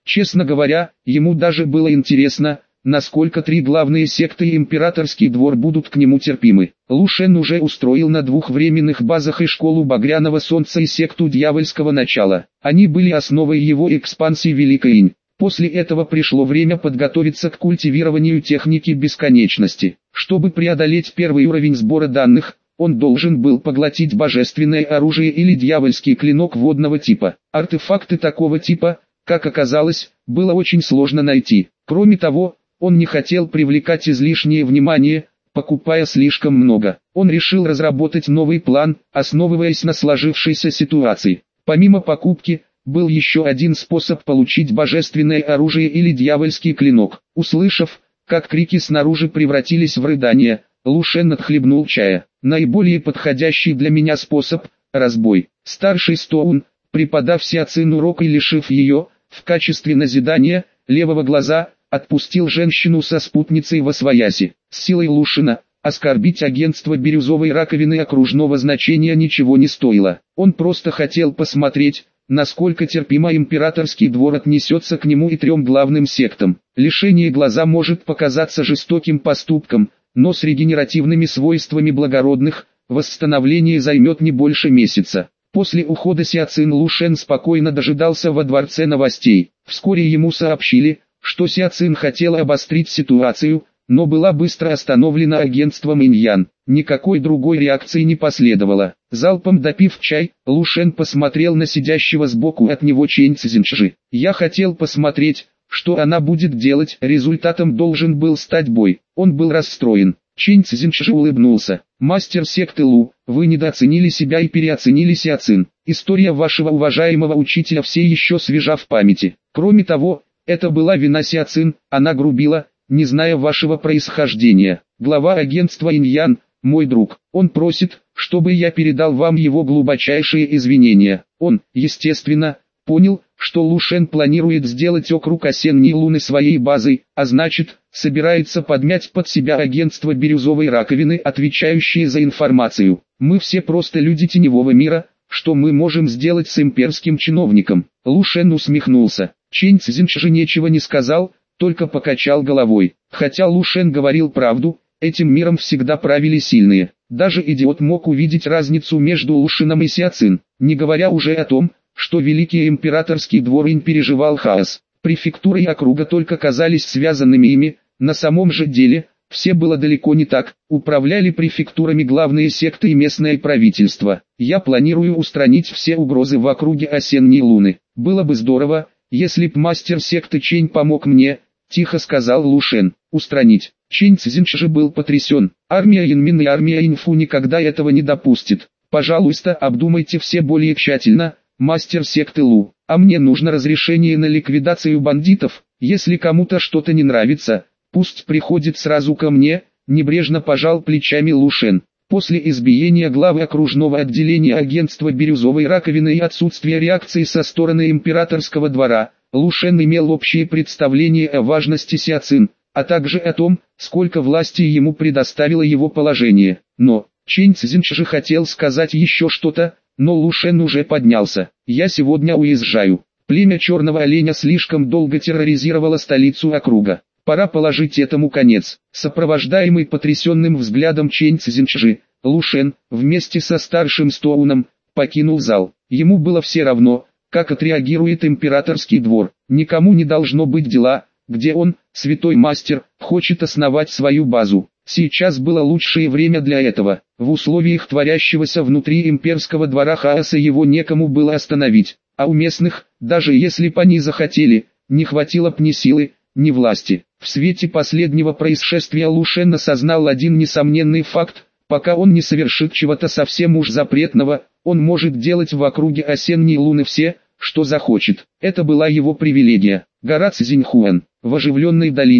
Честно говоря, ему даже было интересно, насколько три главные секты и императорский двор будут к нему терпимы. Лу Шен уже устроил на 2 временных базах и школу Багряного Солнца и секту Дьявольского Начала. Они были основой его экспансии в Великой Инь. После этого пришло время подготовиться к культивированию техники бесконечности. Чтобы преодолеть первый уровень сбора данных, он должен был поглотить божественное оружие или дьявольский клинок водного типа. Артефакты такого типа, как оказалось, было очень сложно найти. Кроме того, он не хотел привлекать излишнее внимание, покупая слишком много. Он решил разработать новый план, основываясь на сложившейся ситуации. Помимо покупки, был еще один способ получить божественное оружие или дьявольский клинок. Услышав, как крики снаружи превратились в рыдания, Лу Шен отхлебнул чая. Наиболее подходящий для меня способ – разбой. Старший Стоун, преподав Сяцин урок и лишив ее, в качестве назидания, левого глаза, отпустил женщину со спутницей восвояси. С силой Лу Шена оскорбить агентство бирюзовой раковины окружного значения ничего не стоило. Он просто хотел посмотреть, насколько терпимо императорский двор отнесется к нему и 3 главным сектам. Лишение глаза может показаться жестоким поступком, но с регенеративными свойствами благородных, восстановление займет не больше месяца. После ухода Сяцин Лу Шен спокойно дожидался во дворце новостей. Вскоре ему сообщили, что Сяцин хотела обострить ситуацию, но была быстро остановлена агентством Иньян. Никакой другой реакции не последовало. Залпом допив чай, Лу Шен посмотрел на сидящего сбоку от него Чэнь Цзиньчжи. «Я хотел посмотреть, что она будет делать». Результатом должен был стать бой. Он был расстроен. Чэнь Цзиньчжи улыбнулся. «Мастер секты Лу, вы недооценили себя и переоценили Сяцин. История вашего уважаемого учителя все еще свежа в памяти. Кроме того, это была вина Сяцин, она грубила, не зная вашего происхождения. Глава агентства Иньян, мой друг, он просит, чтобы я передал вам его глубочайшие извинения». Он, естественно, понял, что Лу Шен планирует сделать округ Осенней Луны своей базой, а значит, собирается подмять под себя агентство бирюзовой раковины, отвечающее за информацию. «Мы все просто люди теневого мира, что мы можем сделать с имперским чиновником?» Лу Шен усмехнулся. Чэнь Цзиньчжи ничего не сказал, только покачал головой. Хотя Лу Шен говорил правду, этим миром всегда правили сильные. Даже идиот мог увидеть разницу между Лу Шеном и Сяцин, не говоря уже о том, что великий императорский двор Инь переживал хаос. Префектура и округа только казались связанными ими, на самом же деле, все было далеко не так. Управляли префектурами главные секты и местное правительство. «Я планирую устранить все угрозы в округе Осенней Луны. Было бы здорово, если б мастер секты Чэнь помог мне», — тихо сказал Лу Шен. «Устранить». Чэнь Цзиньчжи был потрясен. Армия Янмин и армия Инфу никогда этого не допустит. «Пожалуйста, обдумайте все более тщательно, мастер секты Лу. А мне нужно разрешение на ликвидацию бандитов. Если кому-то что-то не нравится, пусть приходит сразу ко мне», — небрежно пожал плечами Лу Шен. После избиения главы окружного отделения агентства бирюзовой раковины и отсутствия реакции со стороны императорского двора, Лу Шен имел общее представление о важности Сяцин, а также о том, сколько власти ему предоставило его положение. Но Чэнь Цзиньчжи хотел сказать еще что-то, но Лу Шен уже поднялся. «Я сегодня уезжаю. Племя Черного Оленя слишком долго терроризировало столицу округа. Пора положить этому конец». Сопровождаемый потрясенным взглядом Чэнь Цзиньчжи, Лу Шен, вместе со старшим Стоуном, покинул зал. Ему было все равно, как отреагирует императорский двор. Никому не должно быть дела, где он, святой мастер, хочет основать свою базу. Сейчас было лучшее время для этого. В условиях творящегося внутри имперского двора хаоса его некому было остановить. А у местных, даже если б они захотели, не хватило б ни силы, ни власти. В свете последнего происшествия Лу Шен осознал один несомненный факт: пока он не совершит чего-то совсем уж запретного, он может делать в округе Осенней Луны все, что захочет. Это была его привилегия. Гора Цзиньхуан. В оживленной долине,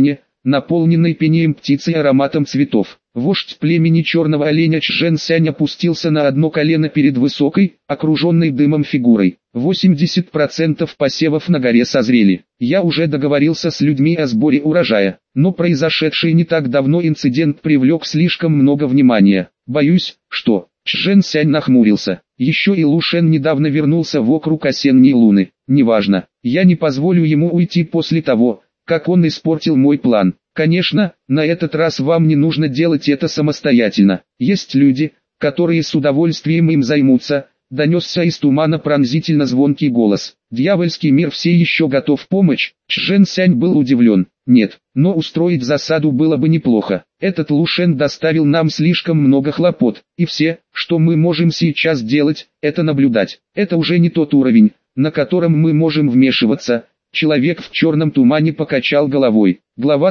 наполненной пением птиц и ароматом цветов. Вождь племени черного оленя Чжэн Сянь опустился на одно колено перед высокой, окруженной дымом фигурой. 80% посевов на горе созрели. Я уже договорился с людьми о сборе урожая, но произошедший не так давно инцидент привлек слишком много внимания. Боюсь, что... Чжэн Сянь нахмурился. Еще и Лу Шен недавно вернулся в округ осенней луны. Неважно, я не позволю ему уйти после того, как он испортил мой план. Конечно, на этот раз вам не нужно делать это самостоятельно. Есть люди, которые с удовольствием им займутся. Донесся из тумана пронзительно звонкий голос. Дьявольский мир все еще готов помочь? Чжэн Сянь был удивлен. Нет, но устроить засаду было бы неплохо. Этот Лу Шен доставил нам слишком много хлопот. И все, что мы можем сейчас делать, это наблюдать. Это уже не тот уровень, на котором мы можем вмешиваться. Человек в черном тумане покачал головой. Глава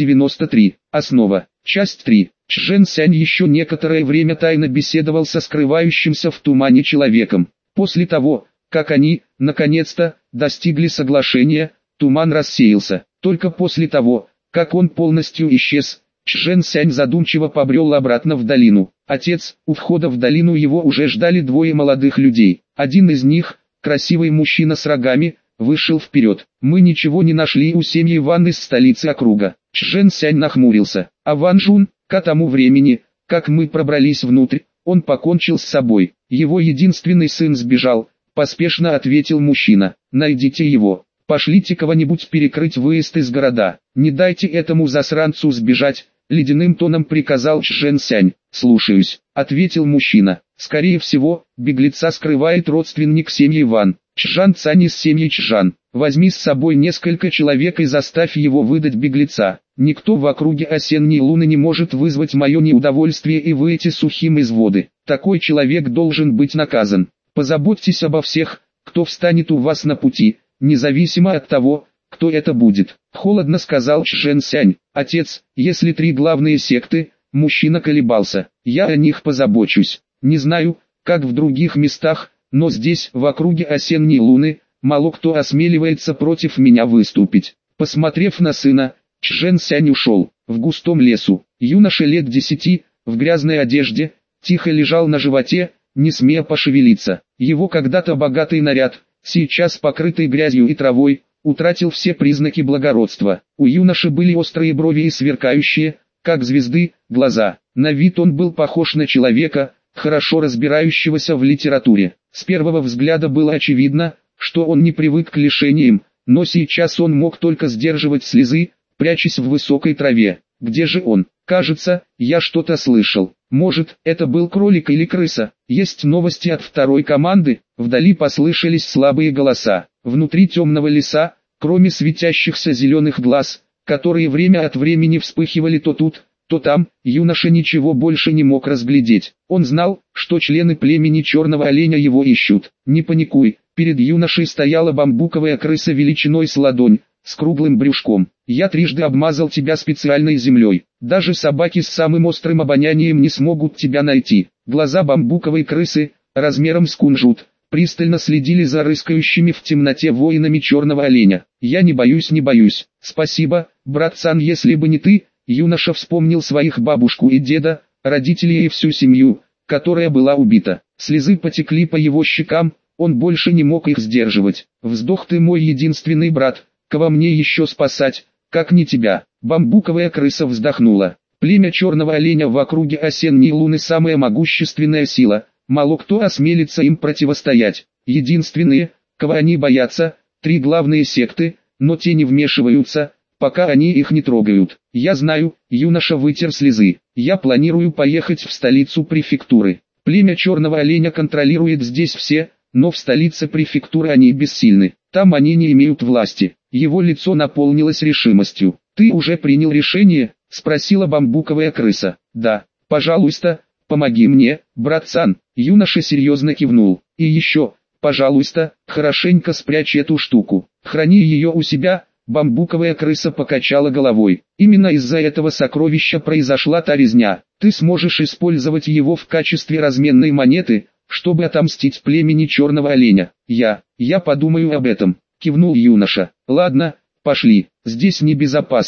393. Основа. Часть 3. Чжэн Сянь еще некоторое время тайно беседовал со скрывающимся в тумане человеком. После того, как они, наконец-то, достигли соглашения, туман рассеялся. Только после того, как он полностью исчез, Чжэн Сянь задумчиво побрел обратно в долину. Отец, у входа в долину его уже ждали двое молодых людей. Один из них, красивый мужчина с рогами, вышел вперед. Мы ничего не нашли у семьи Ван из столицы округа. Чжэн Сянь нахмурился. А Ван Жун, к тому времени, как мы пробрались внутрь, он покончил с собой. Его единственный сын сбежал, поспешно ответил мужчина. Найдите его. Пошлите кого-нибудь перекрыть выезд из города. Не дайте этому засранцу сбежать, ледяным тоном приказал Чжэн Сянь. Слушаюсь, ответил мужчина. Скорее всего, беглеца скрывает родственник семьи Ван. Чжан Цань из семьи Чжан. Возьми с собой несколько человек и заставь его выдать беглеца. Никто в округе осенней луны не может вызвать мое неудовольствие и выйти сухим из воды. Такой человек должен быть наказан. Позаботьтесь обо всех, кто встанет у вас на пути, независимо от того, кто это будет. Холодно сказал Чжэн Сянь. Отец, если три главные секты, мужчина колебался. Я о них позабочусь. Не знаю, как в других местах, но здесь, в округе осенней луны, мало кто осмеливается против меня выступить. Посмотрев на сына, Чжэн Сянь ушел. В густом лесу, юноша лет 10, в грязной одежде, тихо лежал на животе, не смея пошевелиться. Его когда-то богатый наряд, сейчас покрытый грязью и травой, утратил все признаки благородства. У юноши были острые брови и сверкающие, как звезды, глаза. На вид он был похож на человека, хорошо разбирающегося в литературе. С первого взгляда было очевидно, что он не привык к лишениям, но сейчас он мог только сдерживать слезы, прячась в высокой траве. Где же он? Кажется, я что-то слышал. Может, это был кролик или крыса? Есть новости от второй команды? Вдали послышались слабые голоса. Внутри темного леса, кроме светящихся зеленых глаз, которые время от времени вспыхивали то тут, то там, юноша ничего больше не мог разглядеть. Он знал, что члены племени черного оленя его ищут. Не паникуй, перед юношей стояла бамбуковая крыса величиной с ладонь, с круглым брюшком. Я трижды обмазал тебя специальной землей. Даже собаки с самым острым обонянием не смогут тебя найти. Глаза бамбуковой крысы, размером с кунжут, пристально следили за рыскающими в темноте воинами черного оленя. Я не боюсь. Спасибо, братцан, если бы не ты. Юноша вспомнил своих бабушку и деда, родителей и всю семью, которая была убита. Слезы потекли по его щекам, он больше не мог их сдерживать. Вздох: ты мой единственный брат, кого мне еще спасать, как не тебя. Бамбуковая крыса вздохнула. Племя черного оленя в округе осенней луны самая могущественная сила, мало кто осмелится им противостоять. Единственные, кого они боятся, три главные секты, но те не вмешиваются, пока они их не трогают. Я знаю, юноша вытер слезы. Я планирую поехать в столицу префектуры. Племя черного оленя контролирует здесь все, но в столице префектуры они бессильны. Там они не имеют власти. Его лицо наполнилось решимостью. Ты уже принял решение? Спросила бамбуковая крыса. Да, пожалуйста, помоги мне, братцан. Юноша серьезно кивнул. И еще, пожалуйста, хорошенько спрячь эту штуку. Храни ее у себя. Бамбуковая крыса покачала головой. Именно из-за этого сокровища произошла та резня. Ты сможешь использовать его в качестве разменной монеты, чтобы отомстить племени черного оленя. Я подумаю об этом, кивнул юноша. Ладно, пошли, здесь небезопасно.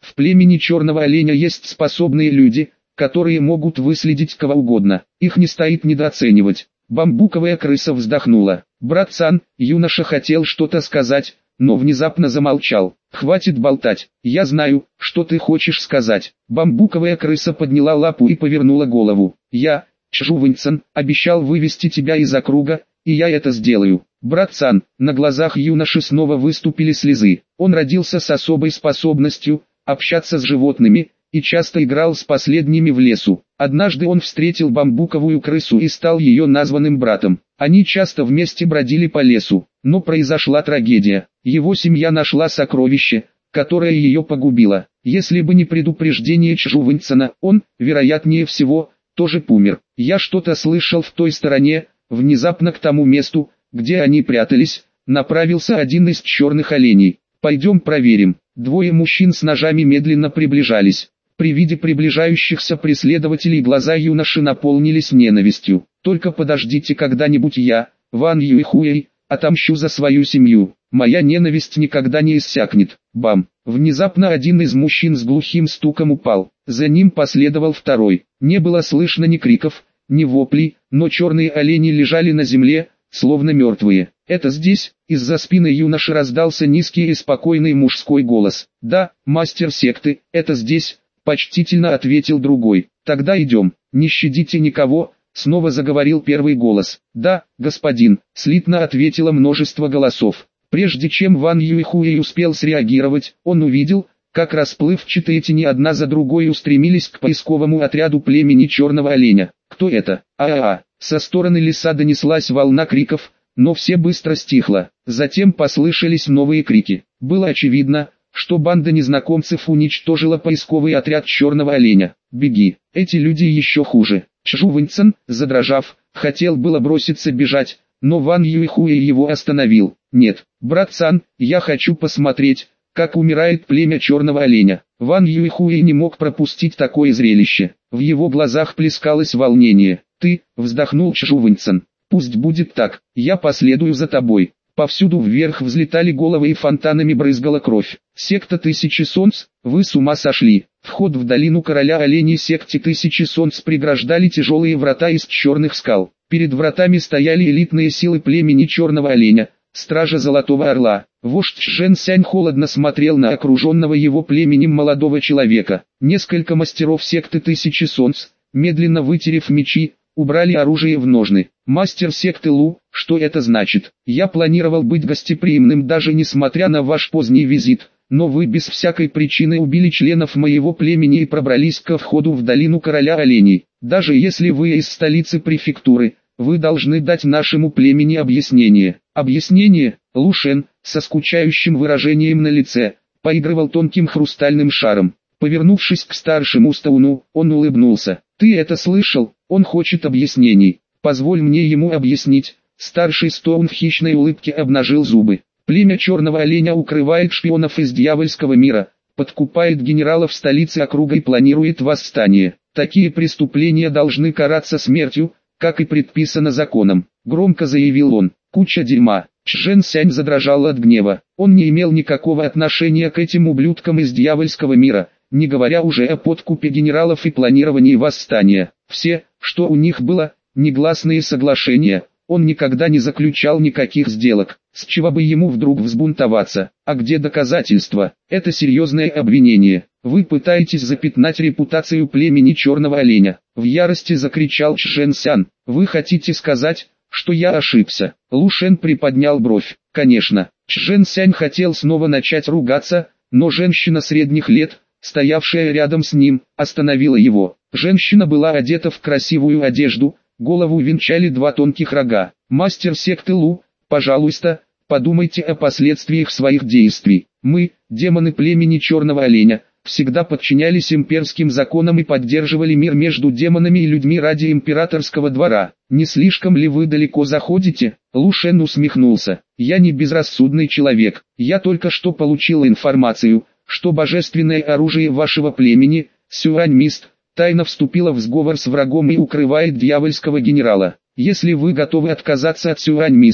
В племени черного оленя есть способные люди, которые могут выследить кого угодно. Их не стоит недооценивать. Бамбуковая крыса вздохнула. Брат Сан, юноша хотел что-то сказать, но внезапно замолчал. «Хватит болтать, я знаю, что ты хочешь сказать». Бамбуковая крыса подняла лапу и повернула голову. «Я, Чжу Вэньцан, обещал вывести тебя из округа, и я это сделаю». Брат Сан, на глазах юноши снова выступили слезы. Он родился с особой способностью общаться с животными, и часто играл с последними в лесу. Однажды он встретил бамбуковую крысу и стал ее названным братом. Они часто вместе бродили по лесу, но произошла трагедия. Его семья нашла сокровище, которое ее погубило. Если бы не предупреждение Чжу Вэньцана, он, вероятнее всего, тоже помер. Я что-то слышал в той стороне. Внезапно к тому месту, где они прятались, направился один из черных оленей. «Пойдем проверим». Двое мужчин с ножами медленно приближались. При виде приближающихся преследователей глаза юноши наполнились ненавистью. «Только подождите, когда-нибудь я, Ван Юйхуэй, отомщу за свою семью. Моя ненависть никогда не иссякнет». Бам! Внезапно один из мужчин с глухим стуком упал. За ним последовал второй. Не было слышно ни криков, ни воплей, но черные олени лежали на земле, словно мертвые. «Это здесь?» Из-за спины юноши раздался низкий и спокойный мужской голос. «Да, мастер секты, это здесь», — почтительно ответил другой. «Тогда идем, не щадите никого», — снова заговорил первый голос. «Да, господин», — слитно ответило множество голосов. Прежде чем Ван Юйхуэй успел среагировать, он увидел, как расплывчатые тени одна за другой устремились к поисковому отряду племени черного оленя. «Кто это? А-а-а!» Со стороны леса донеслась волна криков, но все быстро стихло. Затем послышались новые крики. Было очевидно, что банда незнакомцев уничтожила поисковый отряд черного оленя. «Беги, эти люди еще хуже». Чжу Вэньцан, задрожав, хотел было броситься бежать, но Ван Юйхуэй его остановил. «Нет, брат Сан, я хочу посмотреть, как умирает племя черного оленя». Ван Юйхуэй не мог пропустить такое зрелище. В его глазах плескалось волнение. «Ты», — вздохнул Чжу Вэньцан, — «пусть будет так, я последую за тобой». Повсюду вверх взлетали головы и фонтанами брызгала кровь. «Секта Тысячи Солнц, вы с ума сошли!» Вход в долину короля оленей секте Тысячи Солнц преграждали тяжелые врата из черных скал. Перед вратами стояли элитные силы племени черного оленя, стража Золотого Орла. Вождь Чжэн Сянь холодно смотрел на окруженного его племенем молодого человека. Несколько мастеров секты Тысячи Солнц, медленно вытерев мечи, убрали оружие в ножны. «Мастер секты Лу, что это значит? Я планировал быть гостеприимным даже несмотря на ваш поздний визит, но вы без всякой причины убили членов моего племени и пробрались ко входу в долину короля оленей. Даже если вы из столицы префектуры, вы должны дать нашему племени объяснение». «Объяснение?» Лу Шен, со скучающим выражением на лице, поигрывал тонким хрустальным шаром. Повернувшись к старшему Стауну, он улыбнулся. «Ты это слышал? Он хочет объяснений. Позволь мне ему объяснить». Старший Стоун в хищной улыбке обнажил зубы. «Племя черного оленя укрывает шпионов из дьявольского мира, подкупает генералов столицы округа и планирует восстание. Такие преступления должны караться смертью, как и предписано законом», — громко заявил он. «Куча дерьма». Чжэн Сянь задрожал от гнева. Он не имел никакого отношения к этим ублюдкам из дьявольского мира, не говоря уже о подкупе генералов и планировании восстания. Все, что у них было, негласные соглашения. Он никогда не заключал никаких сделок. С чего бы ему вдруг взбунтоваться? А где доказательства? Это серьезное обвинение. Вы пытаетесь запятнать репутацию племени черного оленя. В ярости закричал Чжэн Сян. Вы хотите сказать, что я ошибся? Лу Шен приподнял бровь. Конечно. Чжэн Сянь хотел снова начать ругаться, но женщина средних лет, стоявшая рядом с ним, остановила его. Женщина была одета в красивую одежду, голову венчали два тонких рога. «Мастер секты Лу, пожалуйста, подумайте о последствиях своих действий. Мы, демоны племени черного оленя, всегда подчинялись имперским законам и поддерживали мир между демонами и людьми ради императорского двора. Не слишком ли вы далеко заходите?» Лу Шен усмехнулся. «Я не безрассудный человек. Я только что получил информацию, что божественное оружие вашего племени, Сюань Мист, тайно вступило в сговор с врагом и укрывает дьявольского генерала. Если вы готовы отказаться от Сюань Миста,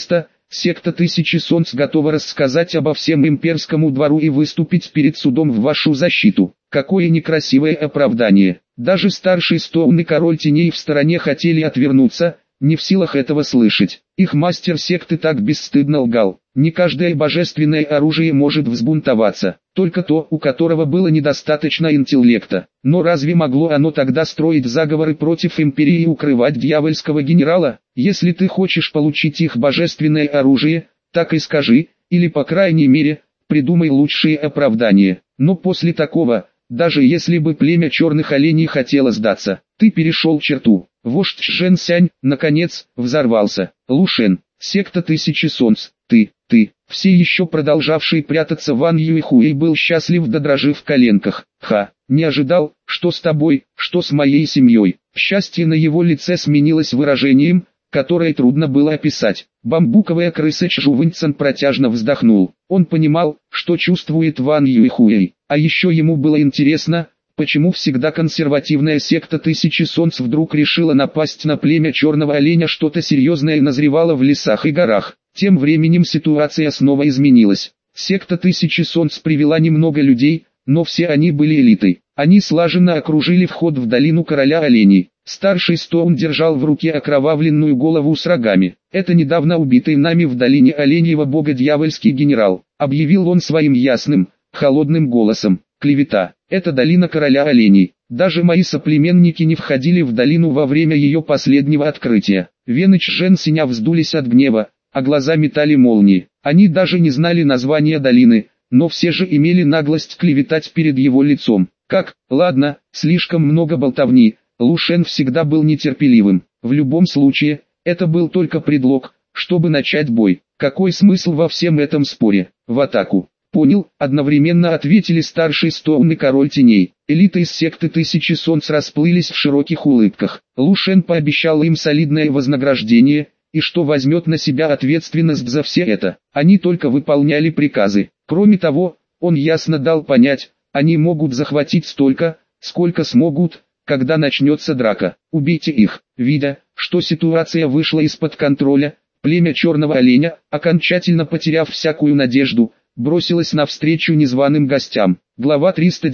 Секта Тысячи Солнц готова рассказать обо всем имперскому двору и выступить перед судом в вашу защиту. Какое некрасивое оправдание. Даже старший Стоун и король теней в стороне хотели отвернуться, не в силах этого слышать. Их мастер секты так бесстыдно лгал. Не каждое божественное оружие может взбунтоваться, только то, у которого было недостаточно интеллекта. Но разве могло оно тогда строить заговоры против империи и укрывать дьявольского генерала? Если ты хочешь получить их божественное оружие, так и скажи, или по крайней мере, придумай лучшие оправдания. Но после такого, даже если бы племя черных оленей хотело сдаться, ты перешел черту. Вождь Чжэн Сянь, наконец, взорвался. Лушен, секта Тысячи Солнц, ты, все еще продолжавший прятаться Ван Юйхуэй был счастлив до дрожи в коленках. Не ожидал, что с тобой, что с моей семьей. Счастье на его лице сменилось выражением, которое трудно было описать. Бамбуковая крыса Чжувэньцан протяжно вздохнул. Он понимал, что чувствует Ван Юйхуэй, а еще ему было интересно, почему всегда консервативная секта Тысячи Солнц вдруг решила напасть на племя черного оленя. Что-то серьезное назревало в лесах и горах. Тем временем ситуация снова изменилась. Секта Тысячи Солнц привела немного людей, но все они были элитой. Они слаженно окружили вход в долину короля оленей. Старший Стоун держал в руке окровавленную голову с рогами. «Это недавно убитый нами в долине оленьего бога дьявольский генерал», объявил он своим ясным, холодным голосом. «Клевета. Это долина короля оленей. Даже мои соплеменники не входили в долину во время ее последнего открытия». Вены Чжэн Синя вздулись от гнева, а глаза метали молнии. Они даже не знали названия долины, но все же имели наглость клеветать перед его лицом. Ладно, слишком много болтовни. Лушен всегда был нетерпеливым. В любом случае, это был только предлог, чтобы начать бой. Какой смысл во всем этом споре? В атаку. Понял, одновременно ответили старший Стоун и король теней. Элита из секты Тысячи Солнц расплылись в широких улыбках. Лушен пообещал им солидное вознаграждение, и что возьмет на себя ответственность за все это. Они только выполняли приказы. Кроме того, он ясно дал понять, они могут захватить столько, сколько смогут, когда начнется драка. Убейте их. Видя, что ситуация вышла из-под контроля, племя черного оленя, окончательно потеряв всякую надежду, бросилось навстречу незваным гостям. Глава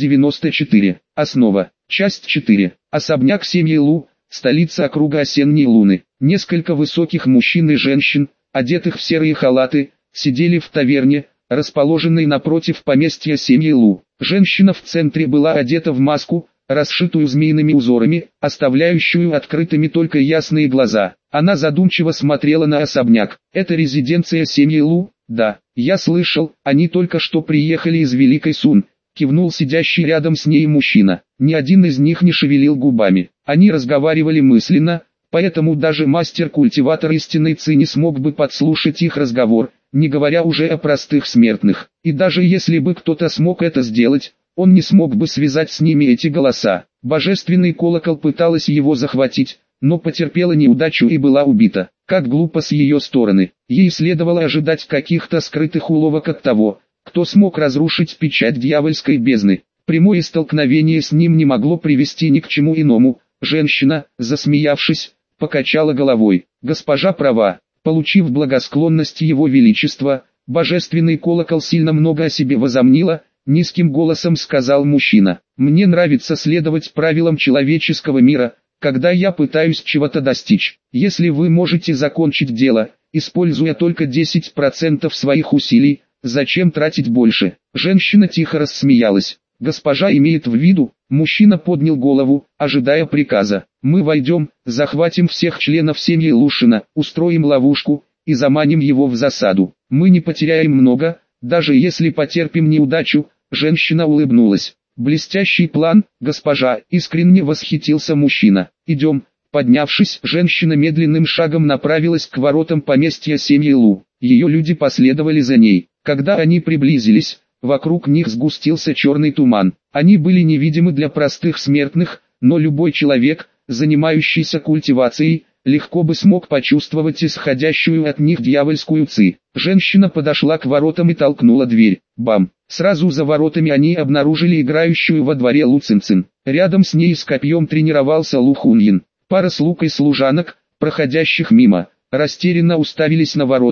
394. Основа. Часть 4. Особняк семьи Лу, столица округа Осенней Луны. Несколько высоких мужчин и женщин, одетых в серые халаты, сидели в таверне, расположенной напротив поместья семьи Лу. Женщина в центре была одета в маску, расшитую змеиными узорами, оставляющую открытыми только ясные глаза. Она задумчиво смотрела на особняк. «Это резиденция семьи Лу?» «Да, я слышал, они только что приехали из Великой Сун», кивнул сидящий рядом с ней мужчина. Ни один из них не шевелил губами. Они разговаривали мысленно, поэтому даже мастер-культиватор истинной Ци не смог бы подслушать их разговор, не говоря уже о простых смертных. И даже если бы кто-то смог это сделать, он не смог бы связать с ними эти голоса. Божественный колокол пыталась его захватить, но потерпела неудачу и была убита. Как глупо с ее стороны. Ей следовало ожидать каких-то скрытых уловок от того, кто смог разрушить печать дьявольской бездны. Прямое столкновение с ним не могло привести ни к чему иному. Женщина, засмеявшись, покачала головой. Госпожа права. Получив благосклонность его величества, божественный колокол сильно много о себе возомнила, низким голосом сказал мужчина. Мне нравится следовать правилам человеческого мира, когда я пытаюсь чего-то достичь. Если вы можете закончить дело, используя только 10% своих усилий, зачем тратить больше? Женщина тихо рассмеялась. Госпожа имеет в виду, мужчина поднял голову, ожидая приказа. Мы войдем, захватим всех членов семьи Лушина, устроим ловушку и заманим его в засаду. Мы не потеряем много, даже если потерпим неудачу. Женщина улыбнулась. Блестящий план, госпожа, искренне восхитился мужчина. Идем. Поднявшись, женщина медленным шагом направилась к воротам поместья семьи Лу. Ее люди последовали за ней. Когда они приблизились, вокруг них сгустился черный туман. Они были невидимы для простых смертных, но любой человек, занимающийся культивацией, легко бы смог почувствовать исходящую от них дьявольскую ци. Женщина подошла к воротам и толкнула дверь. Бам! Сразу за воротами они обнаружили играющую во дворе Лу Цинцин. Рядом с ней с копьем тренировался Лу Хуньин. Пара слуг и служанок, проходящих мимо, растерянно уставились на ворота,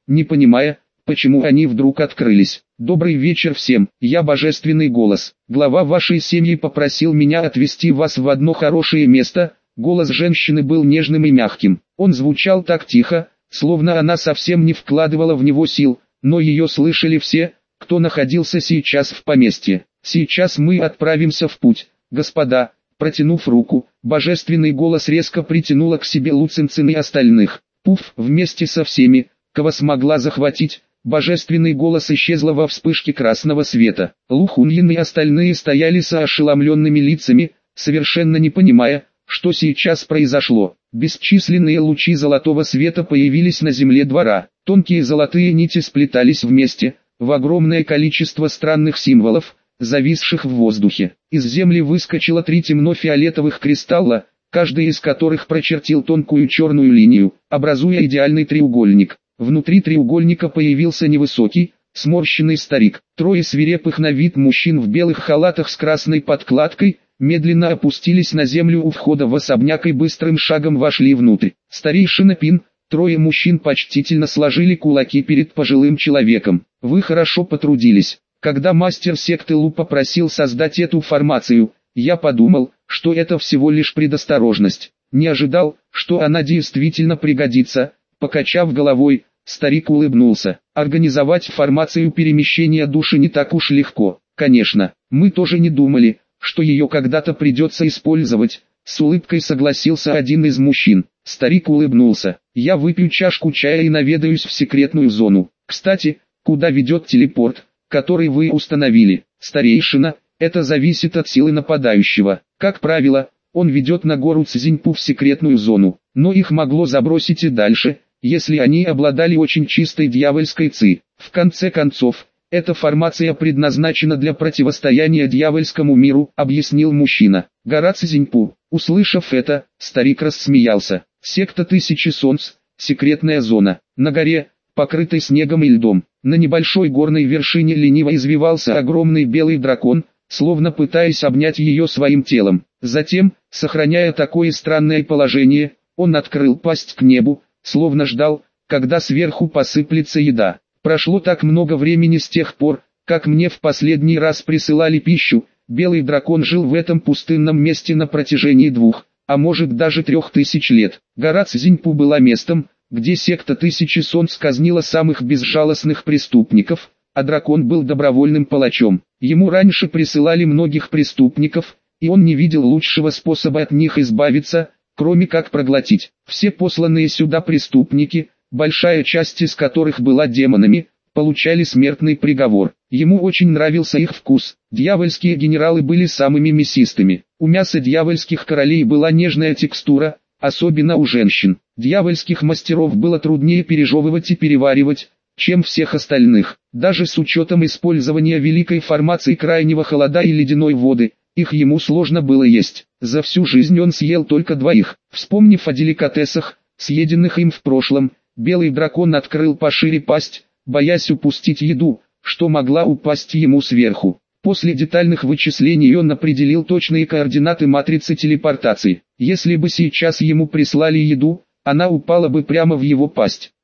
не понимая, почему они вдруг открылись. «Добрый вечер всем, я божественный голос. Глава вашей семьи попросил меня отвезти вас в одно хорошее место». Голос женщины был нежным и мягким. Он звучал так тихо, словно она совсем не вкладывала в него сил, но ее слышали все, кто находился сейчас в поместье. «Сейчас мы отправимся в путь, господа». Протянув руку, божественный голос резко притянула к себе Луцинцин и остальных. Пуф, вместе со всеми, кого смогла захватить, божественный голос исчезла во вспышке красного света. Лу Хуньин и остальные стояли с ошеломленными лицами, совершенно не понимая, что сейчас произошло. Бесчисленные лучи золотого света появились на земле двора. Тонкие золотые нити сплетались вместе, в огромное количество странных символов, зависших в воздухе. Из земли выскочило 3 темно-фиолетовых кристалла, каждый из которых прочертил тонкую черную линию, образуя идеальный треугольник. Внутри треугольника появился невысокий, сморщенный старик. 3 свирепых на вид мужчин в белых халатах с красной подкладкой медленно опустились на землю у входа в особняк и быстрым шагом вошли внутрь. Старейшина Пин, 3 мужчин почтительно сложили кулаки перед пожилым человеком. «Вы хорошо потрудились. Когда мастер секты Лу попросил создать эту формацию, я подумал, что это всего лишь предосторожность. Не ожидал, что она действительно пригодится». Покачав головой, старик улыбнулся. «Организовать формацию перемещения души не так уж легко. Конечно, мы тоже не думали, что ее когда-то придется использовать», — с улыбкой согласился один из мужчин. Старик улыбнулся. «Я выпью чашку чая и наведаюсь в секретную зону. Кстати, куда ведет телепорт, который вы установили?» «Старейшина, это зависит от силы нападающего. Как правило, он ведет на гору Цзиньпу в секретную зону, но их могло забросить и дальше, если они обладали очень чистой дьявольской ци. В конце концов, эта формация предназначена для противостояния дьявольскому миру», — объяснил мужчина. «Гора Цзиньпу». Услышав это, старик рассмеялся. «Секта Тысячи Солнц, секретная зона. На горе, покрытой снегом и льдом, на небольшой горной вершине лениво извивался огромный белый дракон, словно пытаясь обнять ее своим телом. Затем, сохраняя такое странное положение, он открыл пасть к небу, словно ждал, когда сверху посыплется еда. Прошло так много времени с тех пор, как мне в последний раз присылали пищу. Белый дракон жил в этом пустынном месте на протяжении 2, а может даже 3000 лет. Гора Цзиньпу была местом, где секта Тысячи Солнц казнила самых безжалостных преступников, а дракон был добровольным палачом. Ему раньше присылали многих преступников, и он не видел лучшего способа от них избавиться, кроме как проглотить. Все посланные сюда преступники, большая часть из которых была демонами, получали смертный приговор. Ему очень нравился их вкус. Дьявольские генералы были самыми мясистыми. У мяса дьявольских королей была нежная текстура, особенно у женщин. Дьявольских мастеров было труднее пережевывать и переваривать, чем всех остальных. Даже с учетом использования великой формации крайнего холода и ледяной воды, их ему сложно было есть. За всю жизнь он съел только 2. Вспомнив о деликатесах, съеденных им в прошлом, белый дракон открыл пошире пасть, боясь упустить еду, что могла упасть ему сверху. После детальных вычислений он определил точные координаты матрицы телепортации. Если бы сейчас ему прислали еду, она упала бы прямо в его пасть.